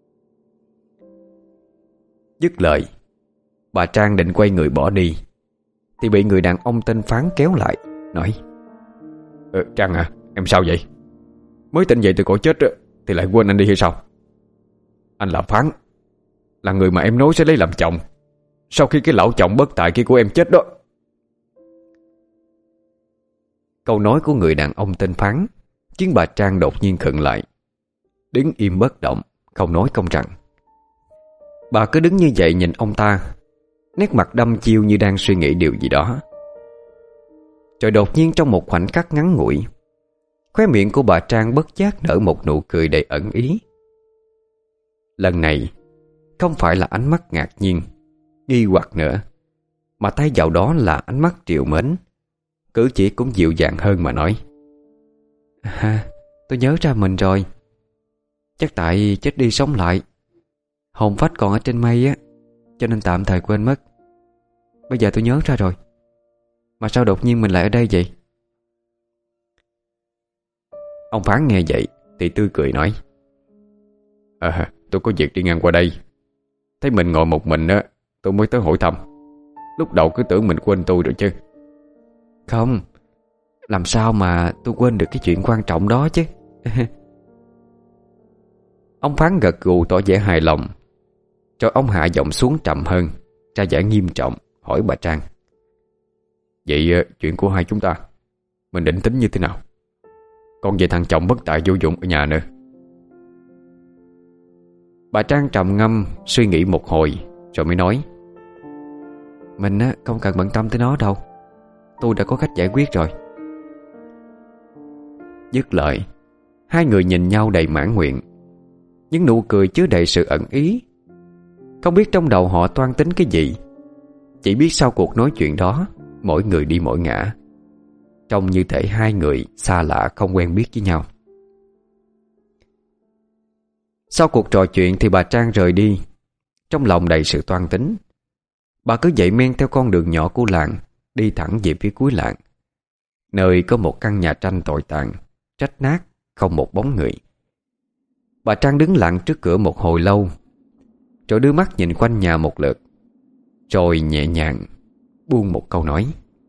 Dứt lời, bà Trang định quay người bỏ đi, thì bị người đàn ông tên Phán kéo lại, nói: ờ, "Trang à, em sao vậy? Mới tỉnh dậy từ cõi chết thì lại quên anh đi hay sao? Anh là Phán, là người mà em nói sẽ lấy làm chồng sau khi cái lão chồng bất tài kia của em chết đó." Câu nói của người đàn ông tên Phán khiến bà Trang đột nhiên khựng lại, đứng im bất động, không nói không rằng. Bà cứ đứng như vậy nhìn ông ta, nét mặt đăm chiêu như đang suy nghĩ điều gì đó. Rồi đột nhiên trong một khoảnh khắc ngắn ngủi, khóe miệng của bà Trang bất giác nở một nụ cười đầy ẩn ý. Lần này không phải là ánh mắt ngạc nhiên, nghi hoặc nữa, mà thay vào đó là ánh mắt trìu mến. Cử chỉ cũng dịu dàng hơn mà nói: "À, tôi nhớ ra mình rồi. Chắc tại chết đi sống lại, hồn phách còn ở trên mây á, cho nên tạm thời quên mất. Bây giờ tôi nhớ ra rồi. Mà sao đột nhiên mình lại ở đây vậy?" Ông Phán nghe vậy thì tươi cười nói: À, tôi có việc đi ngang qua đây, thấy mình ngồi một mình á, tôi mới tới hỏi thăm. Lúc đầu cứ tưởng mình quên tôi rồi chứ. Không, làm sao mà tôi quên được cái chuyện quan trọng đó chứ. Ông Phán gật gù tỏ vẻ hài lòng. Rồi ông hạ giọng xuống trầm hơn, ra vẻ nghiêm trọng, hỏi bà Trang: Vậy chuyện của hai chúng ta mình định tính như thế nào? Còn về thằng chồng bất tại vô dụng ở nhà nữa. Bà Trang trầm ngâm suy nghĩ một hồi rồi mới nói: Mình á, không cần bận tâm tới nó đâu. Tôi đã có cách giải quyết rồi. Dứt lời, hai người nhìn nhau đầy mãn nguyện, nhưng nụ cười chứa đầy sự ẩn ý. Không biết trong đầu họ toan tính cái gì, chỉ biết sau cuộc nói chuyện đó, mỗi người đi mỗi ngả, trông như thể hai người xa lạ không quen biết với nhau. Sau cuộc trò chuyện thì bà Trang rời đi, trong lòng đầy sự toan tính. Bà cứ dậy men theo con đường nhỏ của làng, đi thẳng về phía cuối làng, nơi có một căn nhà tranh tồi tàn, rách nát, không một bóng người. Bà Trang đứng lặng trước cửa một hồi lâu, rồi đưa mắt nhìn quanh nhà một lượt, rồi nhẹ nhàng buông một câu nói: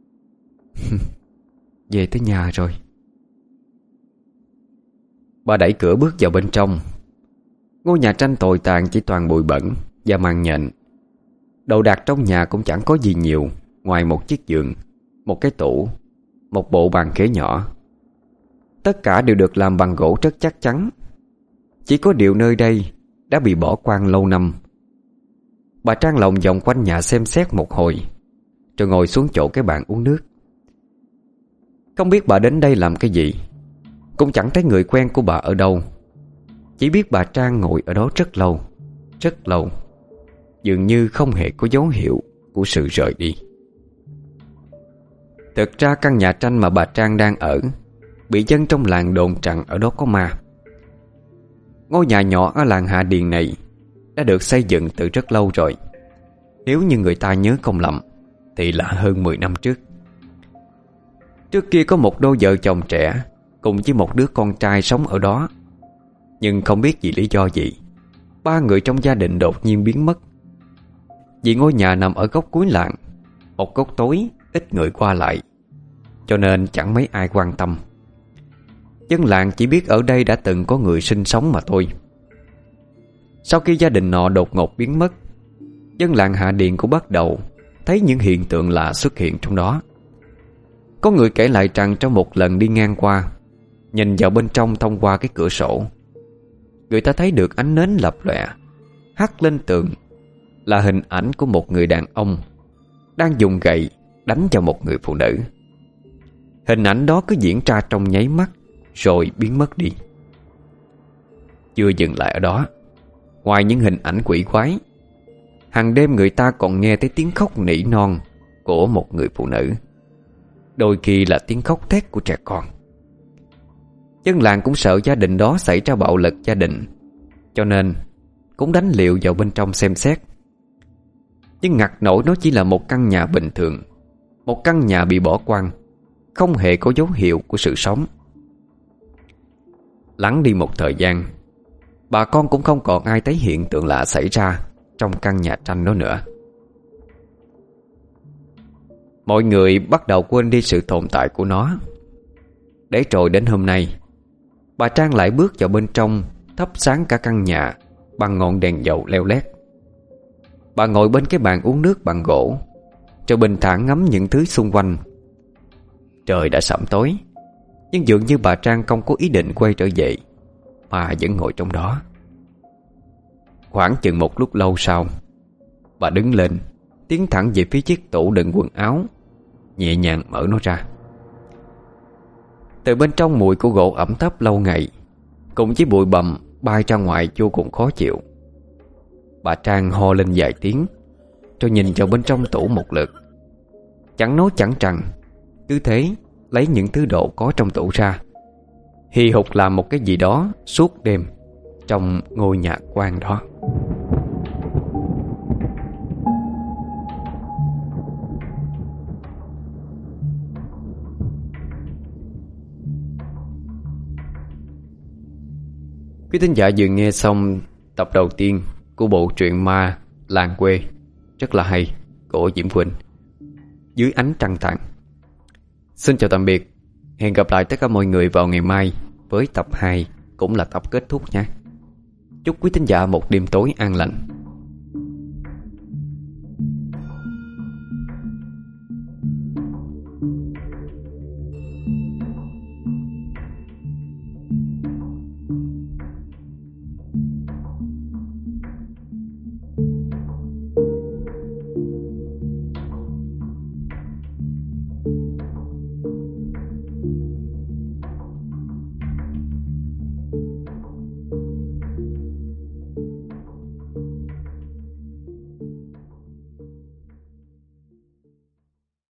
Về tới nhà rồi. Bà đẩy cửa bước vào bên trong. Ngôi nhà tranh tồi tàn chỉ toàn bụi bẩn và màn nhện. Đồ đạc trong nhà cũng chẳng có gì nhiều, ngoài một chiếc giường, một cái tủ, một bộ bàn ghế nhỏ. Tất cả đều được làm bằng gỗ rất chắc chắn. Chỉ có điều nơi đây đã bị bỏ hoang lâu năm. Bà Trang lòng vòng quanh nhà xem xét một hồi, rồi ngồi xuống chỗ cái bàn uống nước. Không biết bà đến đây làm cái gì, cũng chẳng thấy người quen của bà ở đâu. Chỉ biết bà Trang ngồi ở đó rất lâu, rất lâu, dường như không hề có dấu hiệu của sự rời đi. Thực ra căn nhà tranh mà bà Trang đang ở bị dân trong làng đồn rằng ở đó có ma. Ngôi nhà nhỏ ở làng Hạ Điền này đã được xây dựng từ rất lâu rồi. Nếu như người ta nhớ không lầm thì là hơn mười năm trước. Trước kia có một đôi vợ chồng trẻ cùng với một đứa con trai sống ở đó. Nhưng không biết vì lý do gì, ba người trong gia đình đột nhiên biến mất. Vì ngôi nhà nằm ở góc cuối làng, một góc tối ít người qua lại, cho nên chẳng mấy ai quan tâm. Dân làng chỉ biết ở đây đã từng có người sinh sống mà thôi. Sau khi gia đình nọ đột ngột biến mất, dân làng Hạ Điền cũng bắt đầu thấy những hiện tượng lạ xuất hiện trong đó. Có người kể lại rằng trong một lần đi ngang qua, nhìn vào bên trong thông qua cái cửa sổ, người ta thấy được ánh nến lập lòe hắt lên tường là hình ảnh của một người đàn ông đang dùng gậy đánh vào một người phụ nữ. Hình ảnh đó cứ diễn ra trong nháy mắt rồi biến mất đi. Chưa dừng lại ở đó, ngoài những hình ảnh quỷ quái, hàng đêm người ta còn nghe thấy tiếng khóc nỉ non của một người phụ nữ, đôi khi là tiếng khóc thét của trẻ con. Dân làng cũng sợ gia đình đó xảy ra bạo lực gia đình, cho nên cũng đánh liều vào bên trong xem xét. Nhưng ngặt nổi nó chỉ là một căn nhà bình thường, một căn nhà bị bỏ quang, không hề có dấu hiệu của sự sống. Lắng đi một thời gian, bà con cũng không còn ai thấy hiện tượng lạ xảy ra trong căn nhà tranh đó nữa. Mọi người bắt đầu quên đi sự tồn tại của nó. Để rồi đến hôm nay, bà Trang lại bước vào bên trong, thắp sáng cả căn nhà bằng ngọn đèn dầu leo lét. Bà ngồi bên cái bàn uống nước bằng gỗ, rồi bình thản ngắm những thứ xung quanh. Trời đã sẩm tối, nhưng dường như bà Trang không có ý định quay trở về, mà vẫn ngồi trong đó. Khoảng chừng một lúc lâu sau, bà đứng lên, tiến thẳng về phía chiếc tủ đựng quần áo, nhẹ nhàng mở nó ra. Từ bên trong mùi của gỗ ẩm thấp lâu ngày cùng với bụi bặm bay ra ngoài vô cùng khó chịu. Bà Trang ho lên vài tiếng, rồi nhìn vào bên trong tủ một lượt. Chẳng nói chẳng rằng, cứ thế lấy những thứ đồ có trong tủ ra, hì hục làm một cái gì đó suốt đêm trong ngôi nhà quan đó. Quý thính giả vừa nghe xong tập đầu tiên của bộ truyện ma Làng Quê rất là hay của Diễm Quỳnh, Dưới Ánh Trăng Tàn. Xin chào tạm biệt, hẹn gặp lại tất cả mọi người vào ngày mai với tập hai, cũng là tập kết thúc nhé. Chúc quý thính giả một đêm tối an lành.